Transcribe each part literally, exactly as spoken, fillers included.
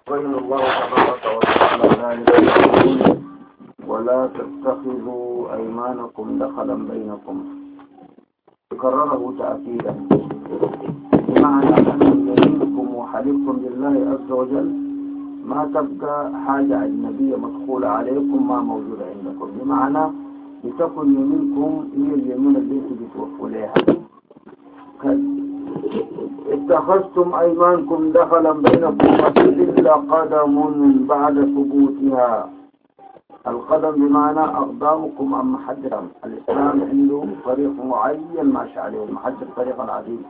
بين الله تبارك وتعالى ذلك يقول ولا تتخذوا أيمانكم دخلا بينكم، كرره تأكيدا بمعنى أن يمينكم وحلفكم بالله عز وجل ما تبقى حاجة أجنبية مدخولة عليكم ما موجودة عندكم، بمعنى لتكن يمينكم هي اليمين التي بتوفوا لها. اتخذتم أيمانكم دخلا بينكم فتزل قدم بعد ثبوتها. القدم بمعنى أقدامكم عن محجر. الإسلام عنده طريق معين ماشي عليه، المحجر طريق العديد،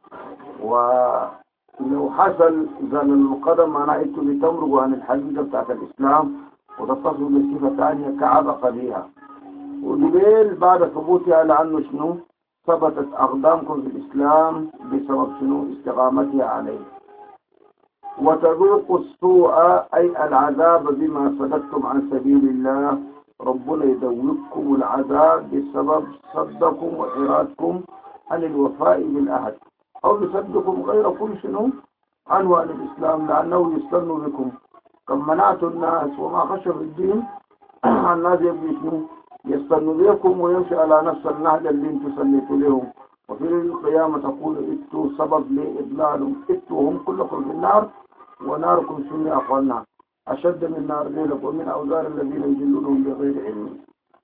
ولو حصل زال القدم معناه انتوا بتمرقوا عن الحقيقة بتاعت الإسلام وتتصلوا بصفة ثانية كعبق بها، ودليل بعد ثبوتها لأنه شنو؟ ثبتت أقدامكم في الإسلام بسبب شنو؟ استقامتها عليه. وتذوقوا السوء أي العذاب بما صددتم عن سبيل الله، ربنا يذوقكم العذاب بسبب صدكم وإرادكم عن الوفاء بالعهد، أو بصدكم غيركم شنو؟ عنه عن الإسلام، لأنه يستنوا بكم. كم منعتوا الناس وما خشوا في الدين الناس يبقى شنو؟ يستنوا بكم ويمشي على نفس النهج اللي انتم سليتوا لهم، وفي القيامة تقول اتوا سبب لإضلالهم، اتوا هم كلكم في النار وناركم شنو أقلنا أشد من نار ليلكم ومن أوزار الذين يجلونهم بغير علم.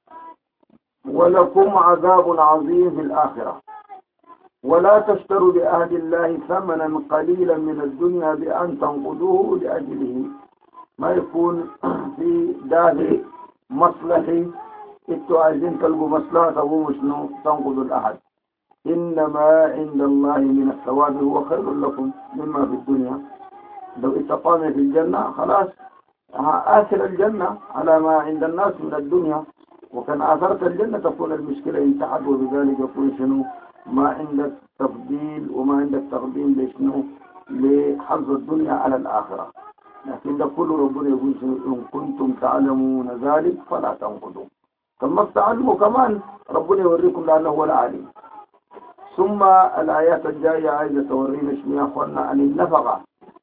ولكم عذاب عظيم في الآخرة. ولا تشتروا بعهد الله ثمنا قليلا من الدنيا بأن تنقضوه لأجله، ما يكون في داخل مصلحي انتوا عايزين تلقوا مصلحة أبو شنو تنقضوا الأحد. إنما عند الله من الثواب هو خير لكم مما في الدنيا. لو استقام في الجنة خلاص آثر الجنة على ما عند الناس من الدنيا، وكان آثرت الجنة تكون المشكلة انتحت، وبذلك يكون شنو ما عندك تفضيل وما عندك تقديم لشنو لحظ الدنيا على الآخرة. لكن ده كله ربنا يقول شنو إن كنتم تعلمون ذلك فلا تنقضوا. ثم تعلموا كمان ربنا يوريكم لأنه هو العالم. ثم الآيات الجاية عايزة تورينا شنو يا أخوانا عن النفقة،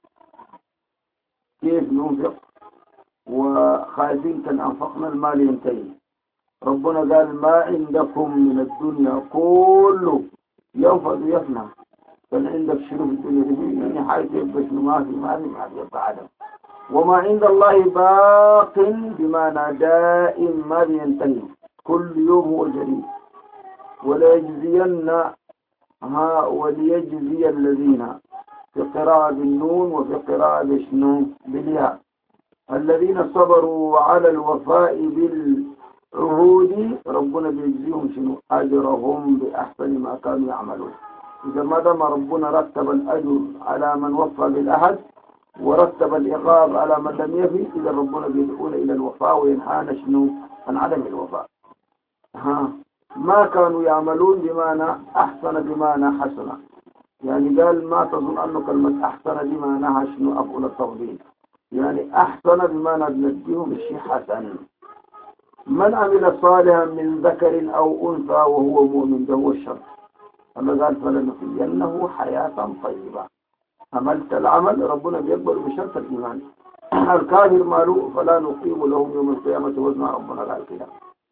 كيف ننفق وخايفين كان أنفقنا المال ينتهي. ربنا قال ما عندكم من الدنيا كله ينفذ ويفنى، كان عندك شنو في الدنيا دي يعني حاجة يبقى شنو ما في ما في ما في يبقى عدم. وما عند الله باق بمعنى دائم ما بينتهي، كل يوم هو جديد. ولا يجزين ها وليجزي الذين في قراءة بالنون وفي قراءة بشنو بالياء الذين صبروا على الوفاء بالعهود، ربنا بيجزيهم شنو أجرهم بأحسن ما كانوا يعملون. إذا ما دام ربنا رتب الأجر على من وفى بالعهد ورتب العقاب على من لم يفي، إذا ربنا بيدعونا إلى الوفاء وينهانا شنو عن عدم الوفاء. ها ما كانوا يعملون بمعنى أحسن بمعنى حسن، يعني قال ما تظن أنه كلمة أحسن بمعنى شنو أفعل التفضيل، يعني أحسن بمعنى بنديهم الشيء حسن. من عمل صالحا من ذكر أو أنثى وهو مؤمن، ده هو الشرط. الله قال فلنحيينه حياة طيبة. عملت العمل ربنا بيقبل بشرط الإيمان. الكافر ماله فلا نقيم لهم يوم القيامة وزنا، ربنا قال كده.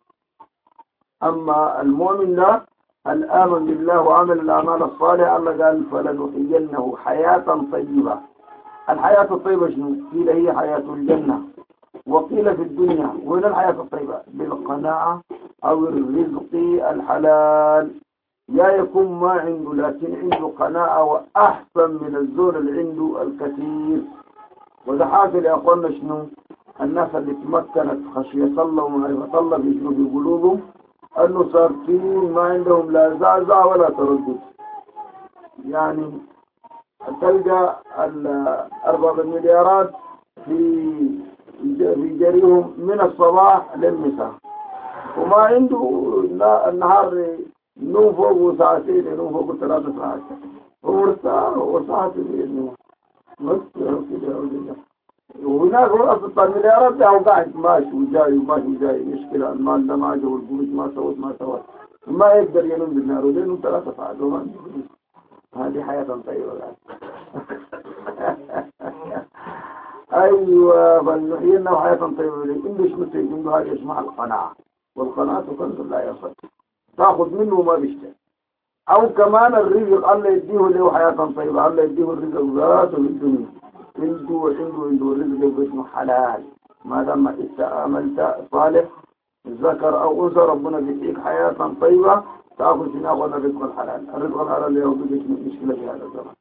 أما المؤمن لا الآمن بالله وعمل الأعمال الصالحة، الله قال فلنحيينه حياة طيبة. الحياة الطيبة شنو؟ قيل هي حياة الجنة، وقيل في الدنيا. وين الحياة الطيبة؟ بالقناعة أو الرزق الحلال. يا يكون ما عنده لكن عنده قناعة وأحسن من الزول اللي عنده الكثير. وده حاصل يا أخوانا شنو؟ الناس اللي تمكنت خشية الله ومعرفة الله بيشنو في قلوبهم أنه صارتين ما عندهم لا زعزع ولا تردد. يعني تلقى أرباب المليارات في في جريهم من الصباح للمساء، وما عنده النهار نوم فوق ساعتين ينوم فوق ثلاث ساعات، هو ساعة هو ساعة بإذنه بس كده. وهناك هو أصلا المليارات ده قاعد ماشي وجاي وماشي وجاي، مشكلة المال ده ما جا والقروش ما سوت ما سوت، ما يقدر ينوم بالنهار ولينه ثلاث ساعات وما. هذه حياة طيبة. أيوة فلنحيينه حياة طيبة. إنش مثل يجمع هذا يسمع القناعة، والقناعة كنز لا يصل، تأخذ منه ما بيشتري. أو كمان الرزق الله يديه له حياة طيبة، الله يديه الرزق ذاته في الدنيا، عنده عنده عنده الرزق باسمه حلال، ما دام إنت عملت صالح ذكر أو أنثى ربنا بيديك حياة طيبة، تأخذ شنو الرزق الحلال. الرزق الحلال اللي هو بيجيك مشكلة في هذا الزمن.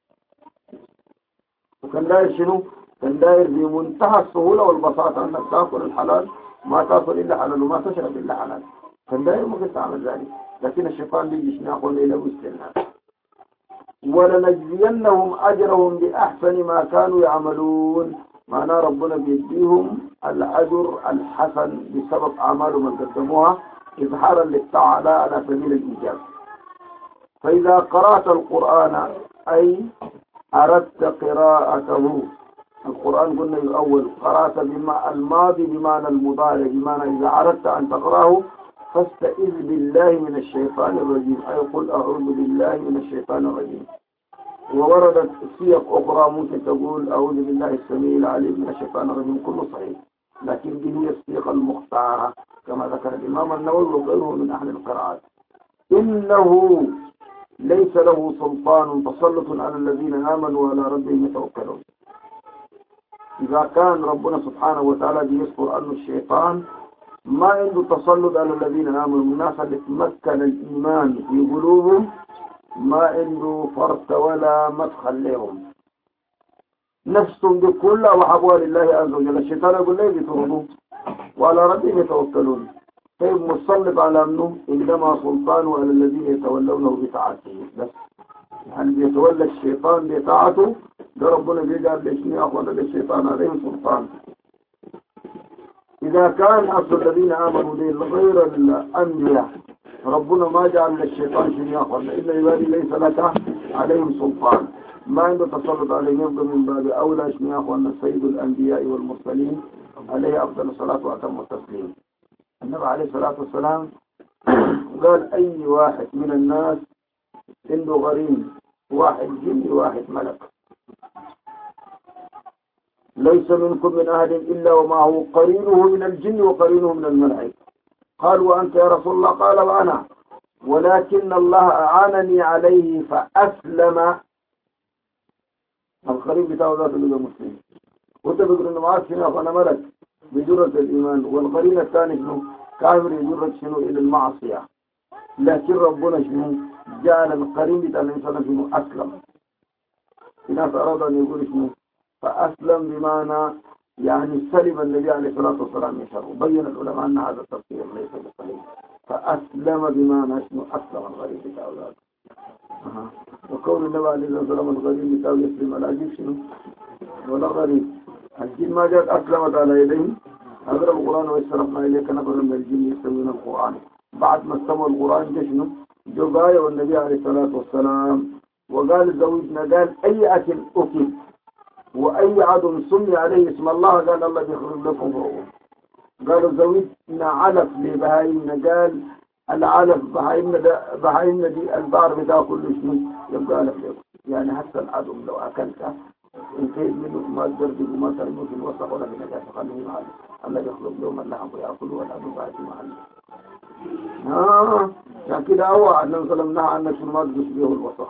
وكان داير شنو؟ كان داير بمنتهى السهولة والبساطة أنك تأكل الحلال، ما تأكل إلا حلال وما تشرب إلا حلال. كان داير ممكن تعمل ذلك، لكن الشيطان بيجي شنو يقول إلى وسط الناس. ولنجزينهم أجرهم بأحسن ما كانوا يعملون، معناه ربنا بيديهم الأجر الحسن بسبب أعمالهم اللي قدموها إظهارا للطاعة على سبيل الإيجاب. فإذا قرأت القرآن أي أردت قراءته، القرآن قلنا الأول قرأت بما الماضي بمعنى المضارع، بمعنى إذا أردت أن تقرأه فاستئذ بالله من الشيطان الرجيم، أي قل أعوذ بالله من الشيطان الرجيم. ووردت سياق أخرى ممكن تقول أعوذ بالله السميع العليم من الشيطان الرجيم، كله صحيح، لكن دي هي السياق المختارة كما ذكر الإمام النووي وغيره من أهل القراءات. إنه ليس له سلطان تسلط على الذين آمنوا وعلى ربهم يتوكلون. إذا كان ربنا سبحانه وتعالى بيذكر أن الشيطان ما عنده تسلط على الذين آمنوا، الناس اللي تمكن الإيمان في قلوبهم ما عنده فرط ولا مدخل لهم، نفسهم بكلها وحبوا لله عز وجل. الشيطان يقول ليه بيترضوا وعلى ربهم يتوكلون. طيب مسلط على منه إنما سلطانه على الذين يتولونه بطاعته بس. يعني بيتولى الشيطان بطاعته، ده ربنا بيجعل ليشني أخوانا للشيطان عليهم سلطان. إذا كان أصل الذين آمنوا دين غير الأنبياء ربنا ما جعل للشيطان شيء أخوانا إلا عبادي ليس لك عليهم سلطان، ما عنده تسلط عليهم. يبقى من باب أولى شيء أخوانا سيد الأنبياء والمرسلين عليه أفضل الصلاة وأتم التسليم. النبي عليه الصلاة والسلام قال أي واحد من الناس عنده غريم، واحد جن واحد ملك، ليس منكم من أحد إلا ومعه قرينه من الجن وقرينه من الملائكة. قال وأنت يا رسول الله؟ قال وأنا، ولكن الله أعانني عليه فأسلم. القرين بتاعه ذات اللي مسلم، وانت بتقول انه معاك شنو؟ أنا ملك بجرة الإيمان، والقرين الثاني شنو؟ كافر يجرك شنو؟ إلى المعصية. لكن ربنا شنو؟ جعل القرين بتاع الإنسان شنو؟ أسلم. في ناس أراد أن يقول شنو؟ فأسلم بمعنى يعني سلم النبي عليه الصلاة والسلام من شره. بين العلماء أن هذا التفسير ليس بصحيح. فأسلم بمعنى شنو؟ أسلم الغريب بتاع ذلك. أه. وكون النبي عليه الصلاة والسلام الغريب بتاعه يسلم على عجيب شنو؟ ولا غريب. الجن ما جاءت أسلمت على يديه. أقرأ القرآن ويسرفنا إليك نفر من الجن يستمعون القرآن. بعد ما استمع القرآن جشنه جو قاية والنبي عليه الصلاة والسلام وقال زوجنا، قال أي أكل أكل وأي عدو سمي عليه اسم الله قال الله يخرج لكم فوقه. قالوا زوجنا علف لبهايمنا، قال العلف بهايمنا بهايمنا دي البار بتاكل شنو؟ يبقى علف لكم. يعني حتى العدو لو أكلته انتهت منه ما تدرجه وما ترمه في الوسط ولا في نجاة خليه معه. الله يخلق لهم اللحم ويأكلوا والعدو بعد معه. آه عشان كده هو أنه صلى الله عليه وسلم نهى أن تشبيه الوسط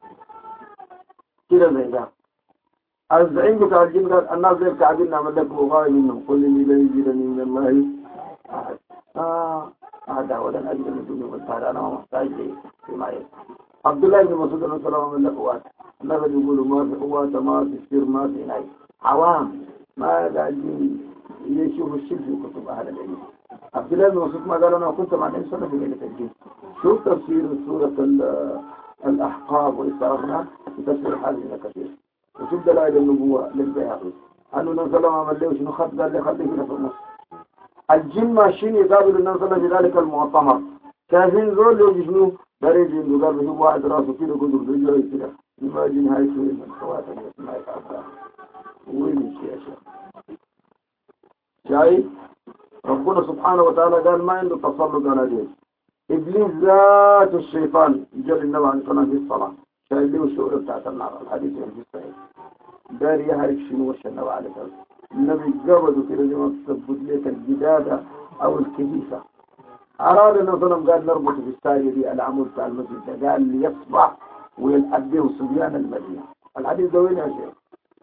كده زي ده. الزعيم بتاع الجن قال الناس غير كعبين نعمل لك مغاية منهم، قل لي لا يجيرني من الله أحد. آه هذا ولا أجل من الدنيا والدهر، أنا محتاج لي فيما يجب. عبد الله بن مسعود رضي الله عنه لك قوات، الناس يقولوا ما في قوات ما في سر ما في ناي، عوام ما قاعدين يشوفوا الشرك في كتب أهل العلم. عبد الله بن مسعود ما قال أنا كنت مع النبي صلى الله عليه وسلم في ليلة الجن. شوف تفسير سورة الأحقاف وإستعرضنا في تفسير هذه كثير. وشوف دلائل النبوة للبيهقي أنه النبي صلى الله عليه وسلم شنو خد قال لي خليه هنا في النص. الجن ماشيين يقابل النبي صلى الله عليه وسلم في ذلك المؤتمر، كافين زول يجي شنو دريج عنده قال بشوف واحد راسه كده قدر رجله كده ما جن هاي شوي من خواتم ما يتعبها وين الشيء يا شيخ شايف. ربنا سبحانه وتعالى قال ما عنده تسلط على دين. إبليس ذات الشيطان جل النبي عليه الصلاة في الصلاة شايف له الشعور بتاعت النار. الحديث في الصحيح دار يهرك شنو وش النبي عليه الصلاة النبي قبضوا كده زي ما تثبت لك الجدادة أو الكنيسة. أراد النبي صلى الله عليه وسلم قال نربط في السارية دي العمود بتاع المسجد، قال ليصبح ويلأبيه صبيان المدينة. الحديث ده وين يا شيخ؟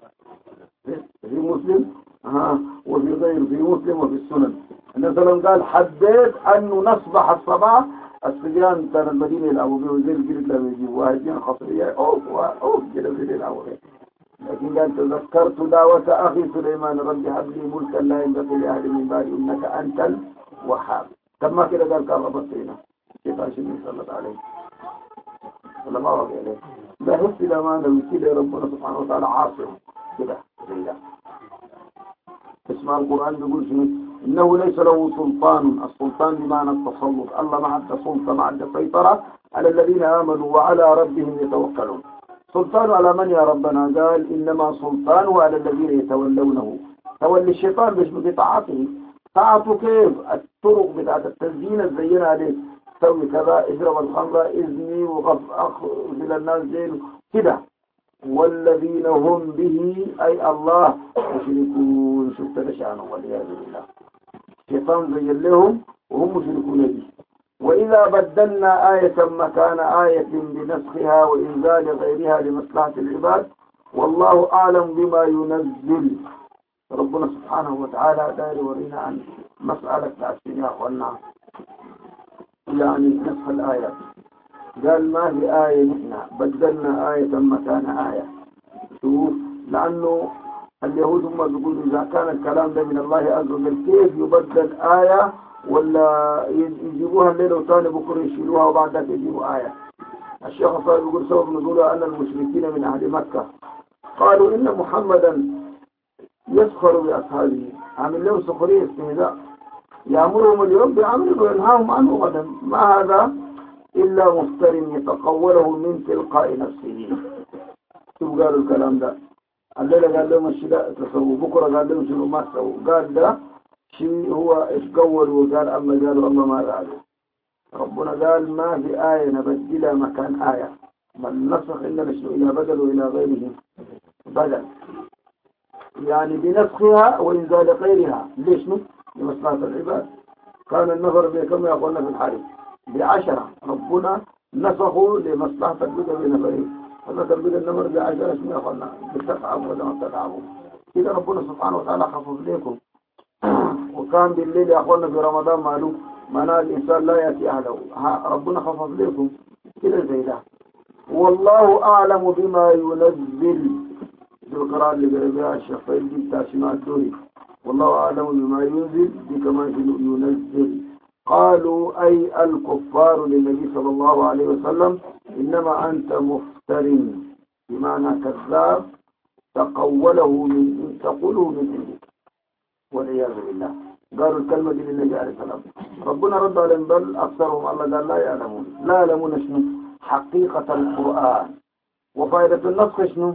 في مسلم ها وفي غير في مسلم وفي السنن. النبي صلى الله عليه وسلم قال حدد أنه نصبح الصباح الصبيان كان المدينة الأبوية وزي الجلد لما يجيبوا واحدين خصرية أوف أوف كده في الأبوية. لكن قال تذكرت دعوة أخي سليمان رب هب لي ملكا لا ينبغي لأحد من بعدي إنك أنت الوهاب. كما كده قال كان ربطينا كيف عشان صلى الله عليه ولا ما رضي عليه. لا حس الأمانة وكده ربنا سبحانه وتعالى عاصم كده زي ده. اسمع القرآن بيقول شنو؟ إنه ليس له سلطان. السلطان بمعنى التسلط. الله ما عنده سلطة ما عنده سيطرة على الذين آمنوا وعلى ربهم يتوكلون. سلطان على من يا ربنا؟ قال إنما سلطانه على الذين يتولونه. تولي الشيطان مش بطاعته. طاعته كيف؟ الطرق بتاعت التزيين الزينة عليك سوي كذا اشرب الخمر اذني وغف اخذ الناس زين كده. والذين هم به أي الله مشركون. شفت لشانه والعياذ بالله. الشيطان زين لهم وهم مشركون به. وإذا بدلنا آية مكان آية بنسخها وإنزال غيرها لمصلحة العباد والله أعلم بما ينزل. ربنا سبحانه وتعالى داير يورينا عن مسألة الأسئلة أخوانا يعني نسخ الآيات. قال ما في آية نحن بدلنا آية مكان آية. شوف لأنه اليهود هم بيقولوا إذا كان الكلام ده من الله عز وجل كيف يبدل آية ولا يجيبوها الليلة وثاني بكرة يشيلوها وبعد ذلك يجيبوا آية. الشيخ الصالح يقول سبب نزولها أن المشركين من أهل مكة قالوا إن محمدا يسخر بأصحابه. عامل لهم سخرية استهزاء يأمرهم اليوم بعمل وينهاهم عنه غدا. ما هذا إلا مفتر يتقوله من تلقاء نفسه. شوف قالوا الكلام ده الليلة قال لهم الشداء تسووا بكرة قال لهم شنو ما تسووا. قال ده شيء هو اتقول وقال أما قالوا أما ما قالوا. ربنا قال ما في آية نبدلها مكان آية بل نسخ إلا شنو إلى بدل وإلى غيره بدل يعني بنسخها وإنزال غيرها. ليش نو؟ لمصلحة العباد. كان النفر كما يقولنا في الحديث بعشرة ربنا نسخوا لمصلحة البدء بنفرين. فمثل بدء النمر بعشرة اسمه يقولنا بتتعبوا ولا ما تتعبوا. إذا ربنا سبحانه وتعالى خفف لكم. وكان بالليل يقولنا في رمضان معلوم منال الإنسان لا يأتي أهله. ربنا خفف لكم كده زي ده. والله أعلم بما ينزل بالقراءة اللي قرأها الشيخ فايل دي بتاع شماء الدوري. والله أعلم بما ينزل بكما ينزل. قالوا أي الكفار للنبي صلى الله عليه وسلم إنما أنت مفتر بمعنى كذاب تقوله من تقوله من عندك والعياذ بالله. قالوا الكلمة دي للنبي عليه السلام. ربنا رد عليهم بل أكثرهم الله قال لا يعلمون. لا يعلمون شنو حقيقة القرآن وفائدة النسخ شنو.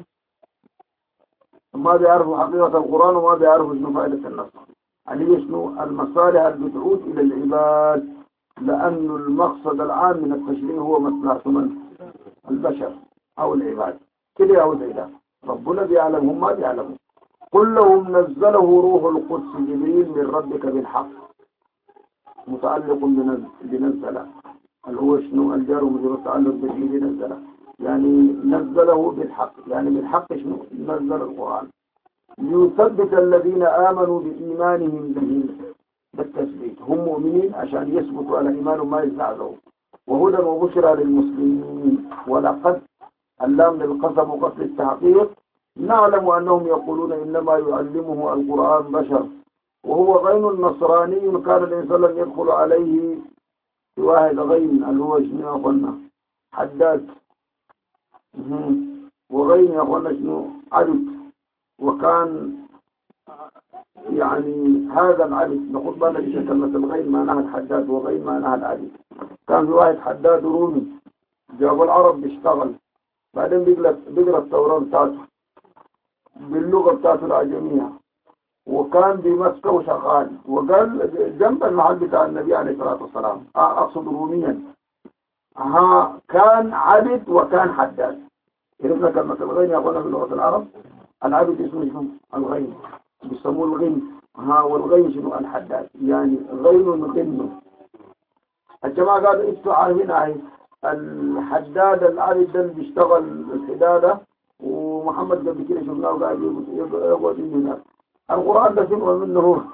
ما بيعرفوا حقيقة القرآن وما بيعرفوا شنو فائدة النسخ. عليه شنو المصالح المدعوة إلى العباد. لأن المقصد العام من التشريع هو مصلحة من البشر أو العباد كده أو زي ده. ربنا بيعلم هم ما بيعلموا. قل لهم نزله روح القدس جبريل من ربك بالحق متعلق بنزل اللي هو شنو الجار متعلق بنزل يعني نزله بالحق يعني بالحق شنو نزل القرآن ليثبت الذين آمنوا بإيمانهم به بالتثبيت. هم مؤمنين عشان يثبتوا على إيمانهم ما يزعزعوا. وهدى وبشرى للمسلمين. ولقد اللام للقسم وقتل التحقيق نعلم أنهم يقولون إنما يعلمه القرآن بشر وهو غين النصراني. كان النبي صلى الله عليه وسلم يدخل عليه في واحد غين اللي هو شنو يا أخوانا حداد وغين يا أخوانا شنو عدد. وكان يعني هذا العدد نقول بالك كلمة الغين معناها الحداد وغين معناها العدد. كان في واحد حداد رومي جاب العرب بيشتغل بعدين بيقرأ بيقرأ التوراة بتاعته باللغة بتاعته العجمية وكان بمسكة وشغال وقال جنب المحل بتاع النبي عليه الصلاة والسلام أقصد روميا ها كان عبد وكان حداد. عرفنا كلمة الغين يقولنا في لغة العرب العبد اسمه اسمه الغين بيسموه الغن. ها والغين شنو الحداد يعني غين غن. الجماعة قالوا انتوا عارفين هاي الحداد العادي ده اللي بيشتغل الحدادة، ومحمد قبل كده شفناه قاعد يقعد هناك. القرآن ده شنو منه؟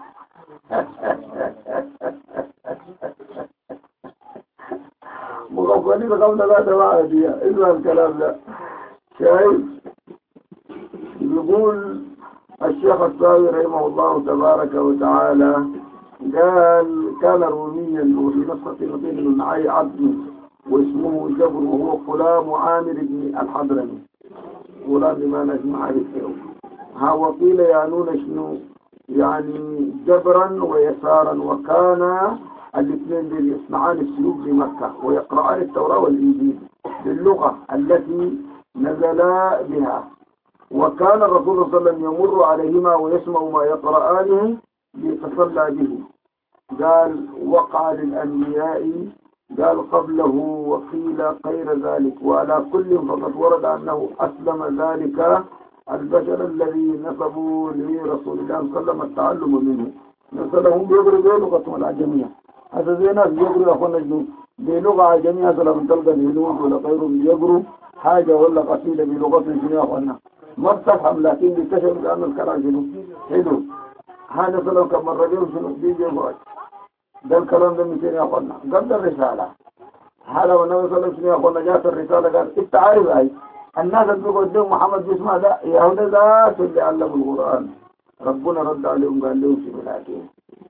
مغفلين قبل لا دواء دي إلا الكلام ده. شايف يقول الشيخ الصاوي رحمه الله تبارك وتعالى قال كان روميا وفي نصة نطين من عي عبد واسمه جبر وهو غلام عامر بن الحضرمي. غلام لما نجمع عليه ها وقيل يعنون شنو يعني جبرا ويسارا، وكان الاثنين دول يصنعان السلوك بمكة ويقرأان التوراة والإنجيل باللغة التي نزلا بها. وكان الرسول صلى الله عليه وسلم يمر عليهما ويسمع ما يقرآنه ليتصلى به. قال وقع للأنبياء قال قبله وقيل غير ذلك، وعلى كل فقد ورد أنه أسلم ذلك البشر الذي نسبوا لرسول الله صلى الله عليه وسلم التعلم منه. نسلهم بيقروا بلغة العجمية. هذا زي ناس بيقروا يا أخوانا جنو بلغة عجمية، هذا لم تلقى الهنود ولا غيرهم بيقروا حاجة ولا قصيدة بلغة شنو يا أخوانا ما بتفهم، لكن بيكتشفوا بأن الكلام شنو حلو. هذا سلام كما الرجل شنو بيجي يقعد ده الكلام ده ميتين يا أخوانا قبل الرسالة. هذا والنبي صلى الله عليه وسلم يا أخوانا جاءت الرسالة قال انت عارف أي الناس اللي بيقول محمد بيسمع ده يهودا ذات اللي علموا القرآن. ربنا رد عليهم قال لهم شنو لكن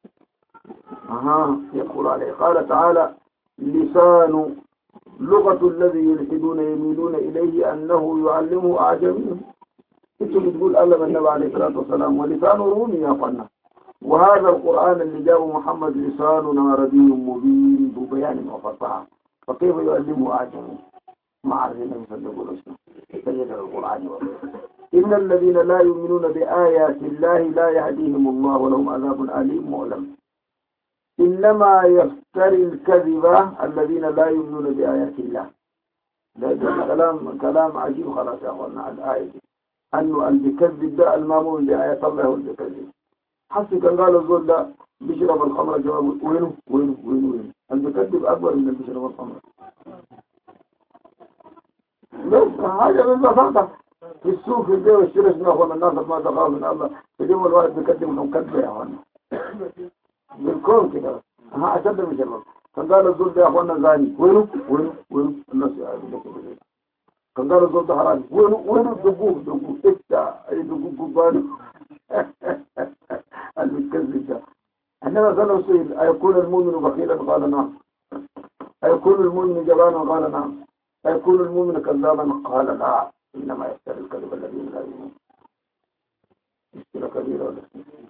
أها يقول عليه قال تعالى لسان لغة الذي يلحدون يميلون إليه أنه يعلمه أعجمي. انتوا بتقول علم النبي عليه الصلاة والسلام ولسان رومي يا أخوانا. وهذا القرآن اللي جابه محمد لسان عربي مبين ببيان وفصاحة، فكيف يعلمه أعجمي؟ ما عارفين يصدقوا شنو سيد القرآن والله. إن الذين لا يؤمنون بآيات الله لا يهديهم الله ولهم عذاب أليم مؤلم. إنما يفتري الكذبة الذين لا يؤمنون بآيات الله. ده كلام كلام عجيب خلاص يا أخوانا على الآية دي. أنه اللي بيكذب ده المامون بآيات الله هو اللي بيكذب. حسي كان قال الزول ده بيشرب الخمر جواب وينه وينه وينه وينه اللي بيكذب أكبر من اللي بيشرب الخمر. بس حاجة بالبساطة في السوق في البيع والشراء يا أخوانا الناس ما تخاف من الله يجيبوا الواحد بيكذب انهم كذبة يا أخوانا بالكون كده. ها أشد من شرب. كان قال الزول ده يا أخوانا زاني وينه وينه وينه الناس يعرفوا. كان قال الزول ده حرامي وينه وينه دقوق دقوق إفتح أي دقوق قباني المتكذب ده. إنما سألوا سئل أيكون المؤمن بخيلا قال نعم، أيكون المؤمن جبانا قال نعم، أيكون المؤمن كذابا قال لا، إنما يفتري الكذب الذين لا يؤمنون. مشكلة كبيرة ولا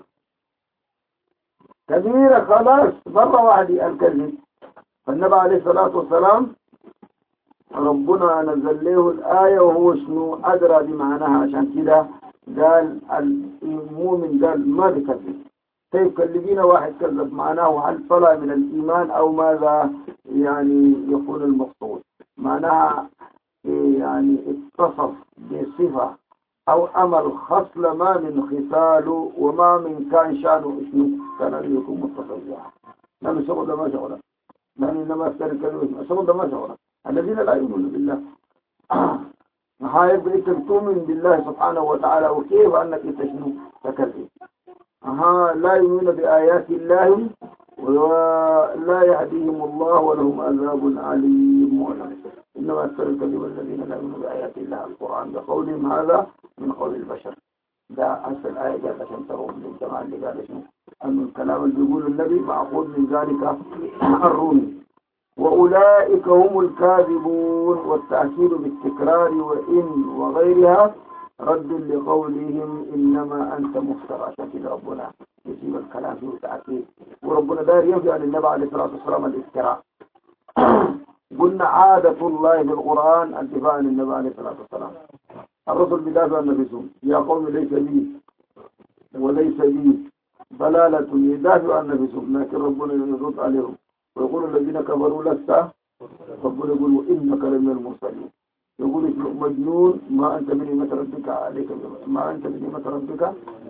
كبيرة خلاص مرة واحدة الكذب. فالنبي عليه الصلاة والسلام ربنا نزل له الآية وهو شنو أدرى بمعناها، عشان كده قال المؤمن قال ما بكذب. طيب كلمينا واحد كذب معناه هل طلع من الإيمان أو ماذا يعني يكون المقصود؟ معناها يعني اتصف بصفة أو أمر خصل ما من خصاله وما من كان شانه اسمه كان أن يكون متصف بها. لأن شغل ده ما شغله، لأن إنما أفتر الكلمة شغل ده ما شغله. الذين لا يؤمنون بالله هاي يبقى تؤمن بالله سبحانه وتعالى وكيف أنك تشنو تكذب. ها لا يؤمنون بآيات الله ولا يهديهم الله ولهم عذاب عليم مؤلم. إنما أكثر الكذب الذين لا يؤمنون بآيات الله القرآن بقولهم هذا من قول البشر. ده أصل آية جاءت عشان تروم للجماعة اللي قال شنو أن الكلام اللي بيقول النبي مأخوذ من ذلك الرومي. وأولئك هم الكاذبون. والتأكيد بالتكرار وإن وغيرها رد لقولهم إنما أنت مفتر. عشان كده ربنا يجيب الكلام فيه تأكيد. وربنا دار يرجع للنبي عليه الصلاة والسلام الافتراء. قلنا عادة الله في القرآن الدفاع عن النبي عليه الصلاة والسلام. الرسل بدافع عن نفسهم يا قوم ليس لي وليس لي ضلالة يدافع عن نفسهم، لكن ربنا يرد عليهم ويقول الذين كفروا لست، ربنا يقول وإنك لمن المرسلين. يقول مجنون ما أنت من نعمة ربك عليك ما أنت من نعمة ربك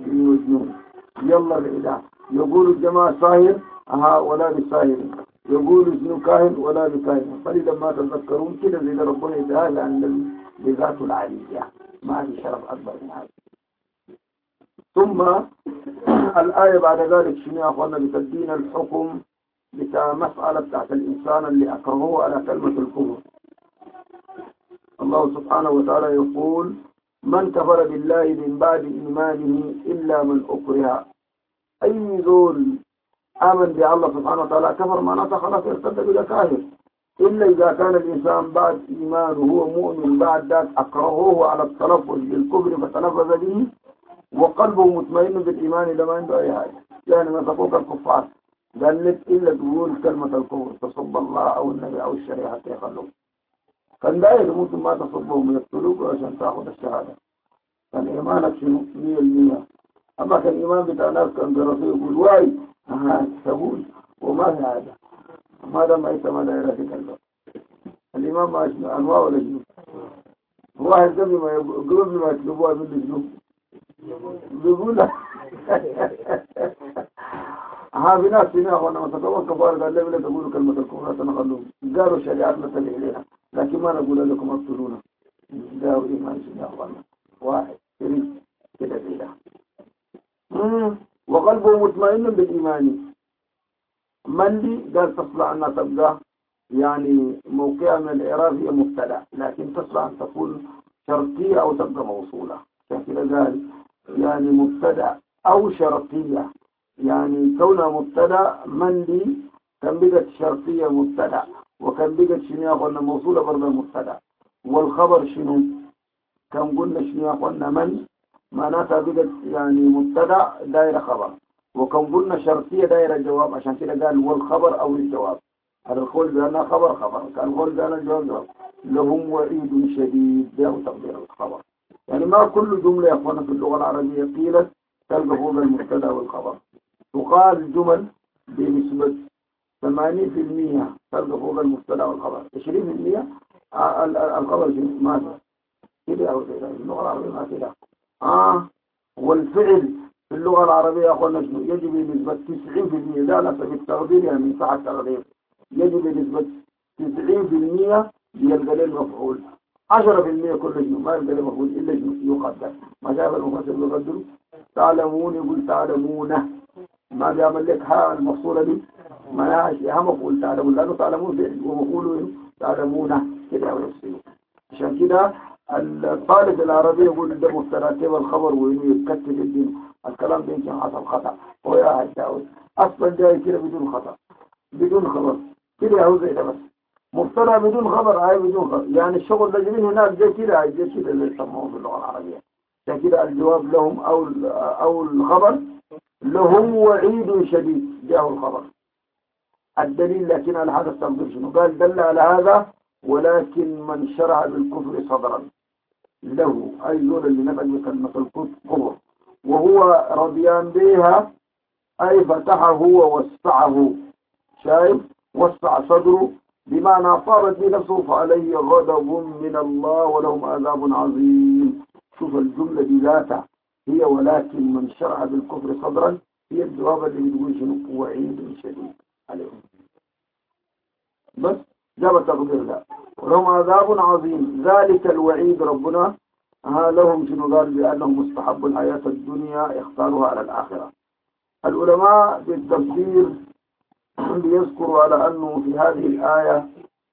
مجنون يلا الإله. يقول الجماعة ساهر أها ولا بساهر، يقول ابن كاهن ولا بكاهن. قليلا ما تذكرون كده زي ربنا يتعالى عن بذاته العليا ما في شرف أكبر من هذا. ثم الآية بعد ذلك شنو يا أخوانا؟ بتدين الحكم بتاع مسألة بتاعت الإنسان اللي أكرهه على كلمة الكفر. الله سبحانه وتعالى يقول من كفر بالله من بعد إيمانه إلا من أكره. أي ذول آمن بالله سبحانه وتعالى كفر معناته خلاص يرتد إلى كافر، إلا إذا كان الإنسان بعد إيمانه هو مؤمن بعد ذلك أكرهه على التلفظ بالكفر فتلفظ به وقلبه مطمئن بالإيمان لما عنده أي حاجة. يعني ما تقول الكفار قال لك إلا تقول كلمة الكفر تصب الله أو النبي أو الشريعة يخلوه. كان داير ممكن ما تصبهم يقتلوك عشان تأخذ الشهادة. كان إيمانك شنو؟ مية المية. أما كان إيمان بتاع ناس كان برسول يقول واي ها تقول وما في هذا ماذا ما يسمى دائرة كلمة. الإمام ما شنو أنواع ولا شنو؟ واحد قبل ما قبل ما يطلبوها من شنو؟ بيقول ها في ناس هنا وانا متطور كفار قال لي لا تقولوا كلمة الكفر تنقلوا قالوا شريعتنا تبع إلينا لكن ما نقول لكم اقتلونا. قالوا إيمان شنو يا أخوانا؟ واحد يريد كده كده وقلبه مطمئن بالإيمان. من لي قال تصلح أنها تبقى يعني موقعها من الإعراب هي مبتدأ، لكن تصلح أن تكون شرطية أو تبقى موصولة. كده قال يعني مبتدأ أو شرطية، يعني كونها مبتدأ من لي كان بقت شرطية مبتدأ وكان بقت شنو قلنا موصولة برضه مبتدأ. والخبر شنو؟ كان قلنا شنو قلنا من معناتها بقت يعني مبتدأ دايرة خبر، وكان قلنا شرطية دايرة جواب. عشان كده قال والخبر أو الجواب. هذا القول بأنها خبر خبر، كان القول بأنها الجواب جواب. لهم وعيد شديد ده تقدير الخبر. يعني ما كل جملة يا أخوانا في اللغة العربية قيلت تلقى فوق المبتدأ والخبر. تقال جمل بنسبة ثمانين في المية تلقى فوق المبتدأ والخبر، عشرين في المية الخبر ماذا؟ كده أو كده اللغة العربية ما كده. آه والفعل في اللغة العربية يا أخوانا يجب بنسبة تسعين في المية. لا لا بالتقدير يعني من صح التقدير يجب بنسبة تسعين في المية يلقى له المفعول. عشرة في المية كل شيء ما يلقى له مفعول إلا يقدر. ما جاب المفسر يقدره تعلمون يقول تعلمونه، ما بيعمل لك ها المفصولة دي ما لهاش ها مفعول تعلمون لأنه تعلمون فعل ومفعوله تعلمونه كده ويفصله. عشان كده الطالب العربي يقول ده مفتراتي والخبر وينه يتكتل الدين. الكلام ده يمكن حصل خطأ ويا هالتاوي أصلا جاي كده بدون خطأ بدون خبر كده يهو زي ده بس مفترى بدون خبر هاي بدون خبر. يعني الشغل ده جميل هناك جاي كده هاي جاي كده اللي يسموه في اللغة العربية. عشان كده الجواب لهم أو أو الخبر لهم وعيد شديد جاءه الخبر. الدليل لكن على هذا التقدير شنو قال؟ دل على هذا ولكن من شرع بالكفر صدرا له أي ذول اللي نبأ بكلمة الكفر وهو رضيان بها أي فتحه ووسعه. شايف وسع صدره بمعنى طارت بنفسه فعليه غضب من الله ولهم عذاب عظيم. شوف الجملة دي ذاتها هي ولكن من شرع بالكفر صدرا هي الجواب اللي بتقول شنو؟ وعيد شديد عليهم. بس جاب تقدير لا ولهم عذاب عظيم. ذلك الوعيد ربنا ها لهم شنو قال؟ بأنهم مستحب الحياة الدنيا اختاروها على الآخرة. العلماء بالتفسير بيذكروا على أنه في هذه الآية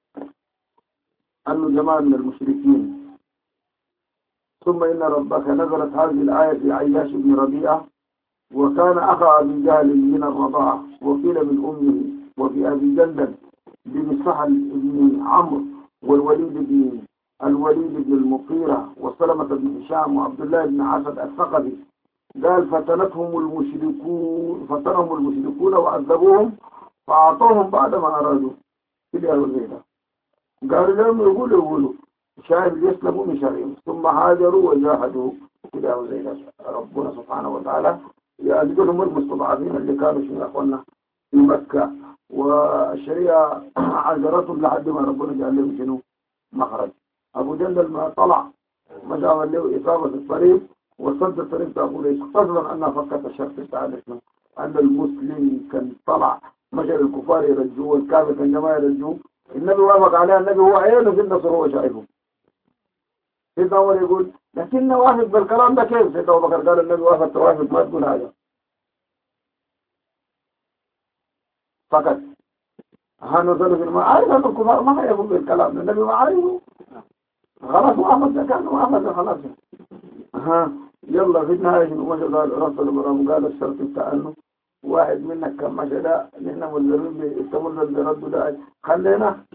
أنه جماعة من المشركين. ثم إن ربك نزلت هذه الآية في عياش بن ربيعة وكان أخا أبي جهل من الرضاعة وقيل من أمه، وفي أبي جندل بن سهل بن عمرو والوليد بن الوليد بن المغيرة وسلمة بن هشام وعبد الله بن عسد الثقفي. قال فتنتهم المشركون فتنهم المشركون وعذبوهم فأعطوهم بعد ما أرادوا كده وزيدا. قالوا لهم يقولوا يقولوا شاهد يسلموا من شرهم ثم هاجروا وجاهدوا كده وزيدا. ربنا سبحانه وتعالى يأذكرهم المستضعفين اللي كانوا شنو أخوانا في مكة والشريعة عذرتهم لحد ما ربنا جعل لهم شنو مخرج. أبو جندل ما طلع ما جاء له إصابة في الطريق وصد طريق أقول إيش قصدا أنها فقط الشرط الثالث أن المسلم كان طلع مجال الكفار يرجوه والكافر كان جماعة يرجوه النبي وافق عليها. النبي هو عينه في النصر هو شايفه. سيدنا عمر يقول لكن وافق بالكلام ده كيف؟ سيدنا أبو بكر قال النبي وافق توافق ما تقول هذا فقط. ها نزلوا في الماء عارف أن الكفار ما هيقول بالكلام النبي ما عارفه خلاص وافق ده كان وافق خلاص. ها يلا في النهاية شنو مشى قال رسل برام قال الشرط بتاعنا واحد منك كم مشى لا نحن ملزمين بالتملل برد لا خلينا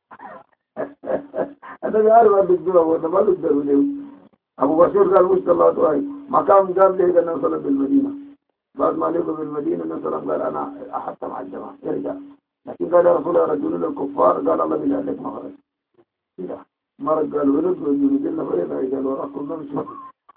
أنا بعرف أن الدكتور وأنا ما بقدر له. أبو بشير قال مش الله دعائي ما كان قال لي أن نصل بالمدينة بعد ما لقوا بالمدينة نصل قال أنا أحدت مع الجماعة يرجع لكن قال يا رسول الله رجل للكفار قال الله بيجعل لك مخرج لا مرة قال ولد وجنود لنا فريضة قال وراكم نمشي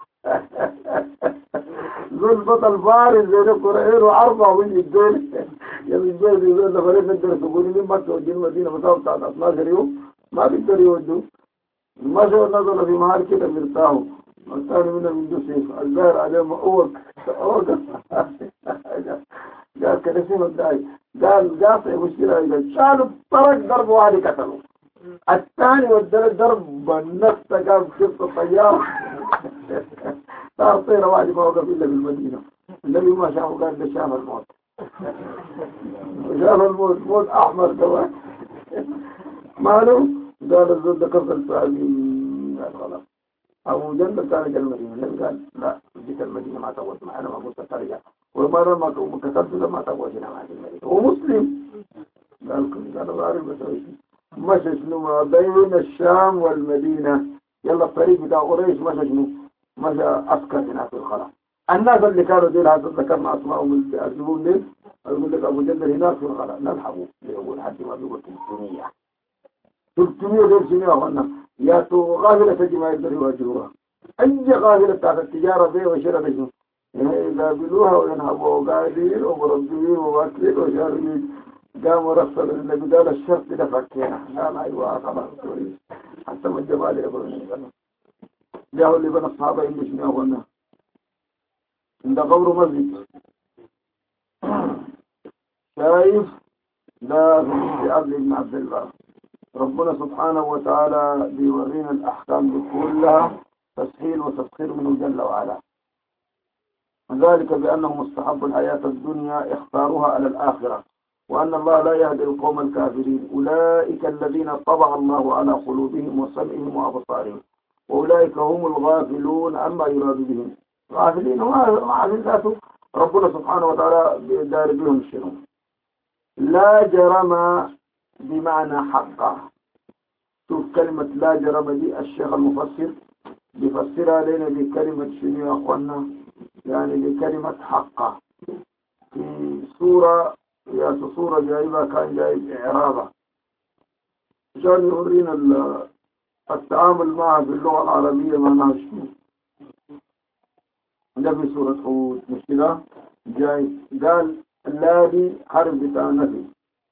زول بطل فارس زي القرآن وعرضه وين الدول يبي الدول يقول لنا فريضة ندرس يقول لي ما توجه المدينة بتاعه بتاع اثناشر يوم ما بيقدر يودوا ما شاء الله نزل في مهار كده مرتاحوا والثاني منهم من دوسيف الظاهر عليهم أوك أوك قال كده سيما الداي قال قاطع مشكلة قال شالوا طرق ضرب واحد قتلوا الثاني ودل ضرب بالنفس قام شفت الطيارة صار طيرة واحد ما وقف إلا بالمدينة. النبي ما شافه قال ده شاف الموت شاف الموت موت أحمر كمان ماله قال الزول ده كفر السعادين قال خلاص أبو جنب كان جاء المدينة. النبي قال لا جيت المدينة ما تقوت معنا ما قلت ترجع ومرة ما كتبت لما تقوتنا مع المدينة ومسلم قال كنت أنا بعرف بسوي مشى شنو ما بين الشام والمدينة يلا الطريق بتاع قريش مشى شنو مشى أسكن هنا في الخلا. الناس اللي كانوا ديل هذا ذكرنا أسمائهم الجبون ديل يقول لك أبو جندل هناك في الخلا نلحقوا يقول حد ما بيقول ثلاثمية ثلاثمية ديل سنة أخوانا يا تو غافلة تجي ما يقدر يواجهوها أي غافلة بتاعت التجارة بيه وشراء بشنو يقابلوها وينهبوا قاعدين ومربيين وواكلين وشارين قاموا رسلوا النبي قال الشرط ده فكينا قال أيوة خلاص كويس حتى من جمال يقولون جاءوا اللي بين الصحابة إنه شنو أخوانا عند قبر مسجد شايف لا في عبد بن عبد الله ربنا سبحانه وتعالى بيورينا الأحكام دي كلها تسهيل وتسخير منه جل وعلا ذلك بأنهم استحبوا الحياة الدنيا اختاروها على الآخرة وأن الله لا يهدي القوم الكافرين أولئك الذين طبع الله على قلوبهم وسمعهم وأبصارهم وأولئك هم الغافلون عما يراد بهم غافلين وما ذاته ربنا سبحانه وتعالى دار بهم الشنو لا جرم بمعنى حقا. شوف كلمة لا جرم دي الشيخ المفسر بيفسرها لنا بكلمة شنو يا أخوانا يعني بكلمة حقا في سورة يا صورة جايبة كان جايب إعرابة عشان يورينا التعامل معها في اللغة العربية معناها شنو. ده في سورة هود مش كده جاي قال الذي حرف بتاع نفي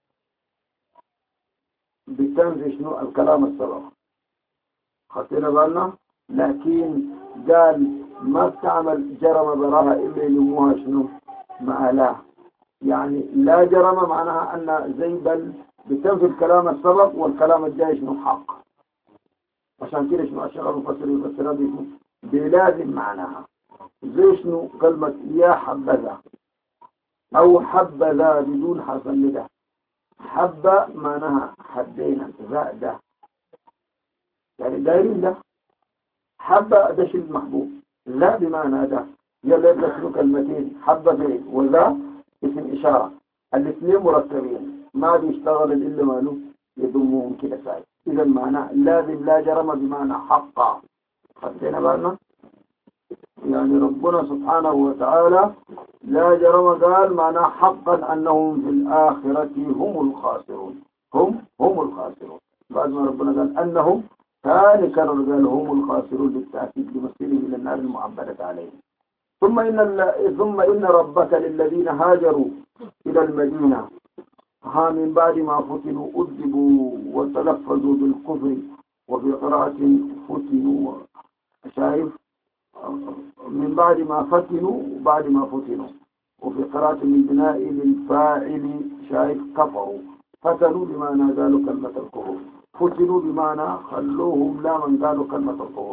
بتنفي شنو الكلام السبق خطينا بالنا لكن قال ما تعمل جرم براها إلا يلموها شنو مع لا يعني لا جرم معناها أن زي بل بتنفي الكلام السبق والكلام الجاي شنو حق عشان كده شنو الشيخ المفسر يفسرها بشنو بلازم معناها زي شنو كلمة يا حبذا أو حبذا بدون حرف الندى حب معناها حبينا زائدة يعني دايرين ده حب ده شيء محبوب لا بمعنى ده يلا يبقى شنو كلمتين حب فيه وذا اسم إشارة الاثنين مركبين ما بيشتغل إلا ماله يضمهم كده ساي إذا معنى لازم لا جرم بمعنى حقا خدنا بالنا يعني ربنا سبحانه وتعالى لا جرم قال معنى حقا أنهم في الآخرة هم الخاسرون هم هم الخاسرون بعد ما ربنا قال أنهم ثاني كرر قال هم الخاسرون بالتأكيد لمسيرهم إلى النار المعبدة عليهم. ثم إن ثم إن ربك للذين هاجروا إلى المدينة ها من بعد ما فتنوا أذبوا وتلفظوا بالكفر وفي قراءة فتنوا شايف من بعد ما فتنوا وبعد ما فتنوا. وفي قراءة من بناء للفاعل شايف كفروا، فتنوا بمعنى قالوا كلمة الكفر، فتنوا بمعنى خلوهم لا من قالوا كلمة الكفر.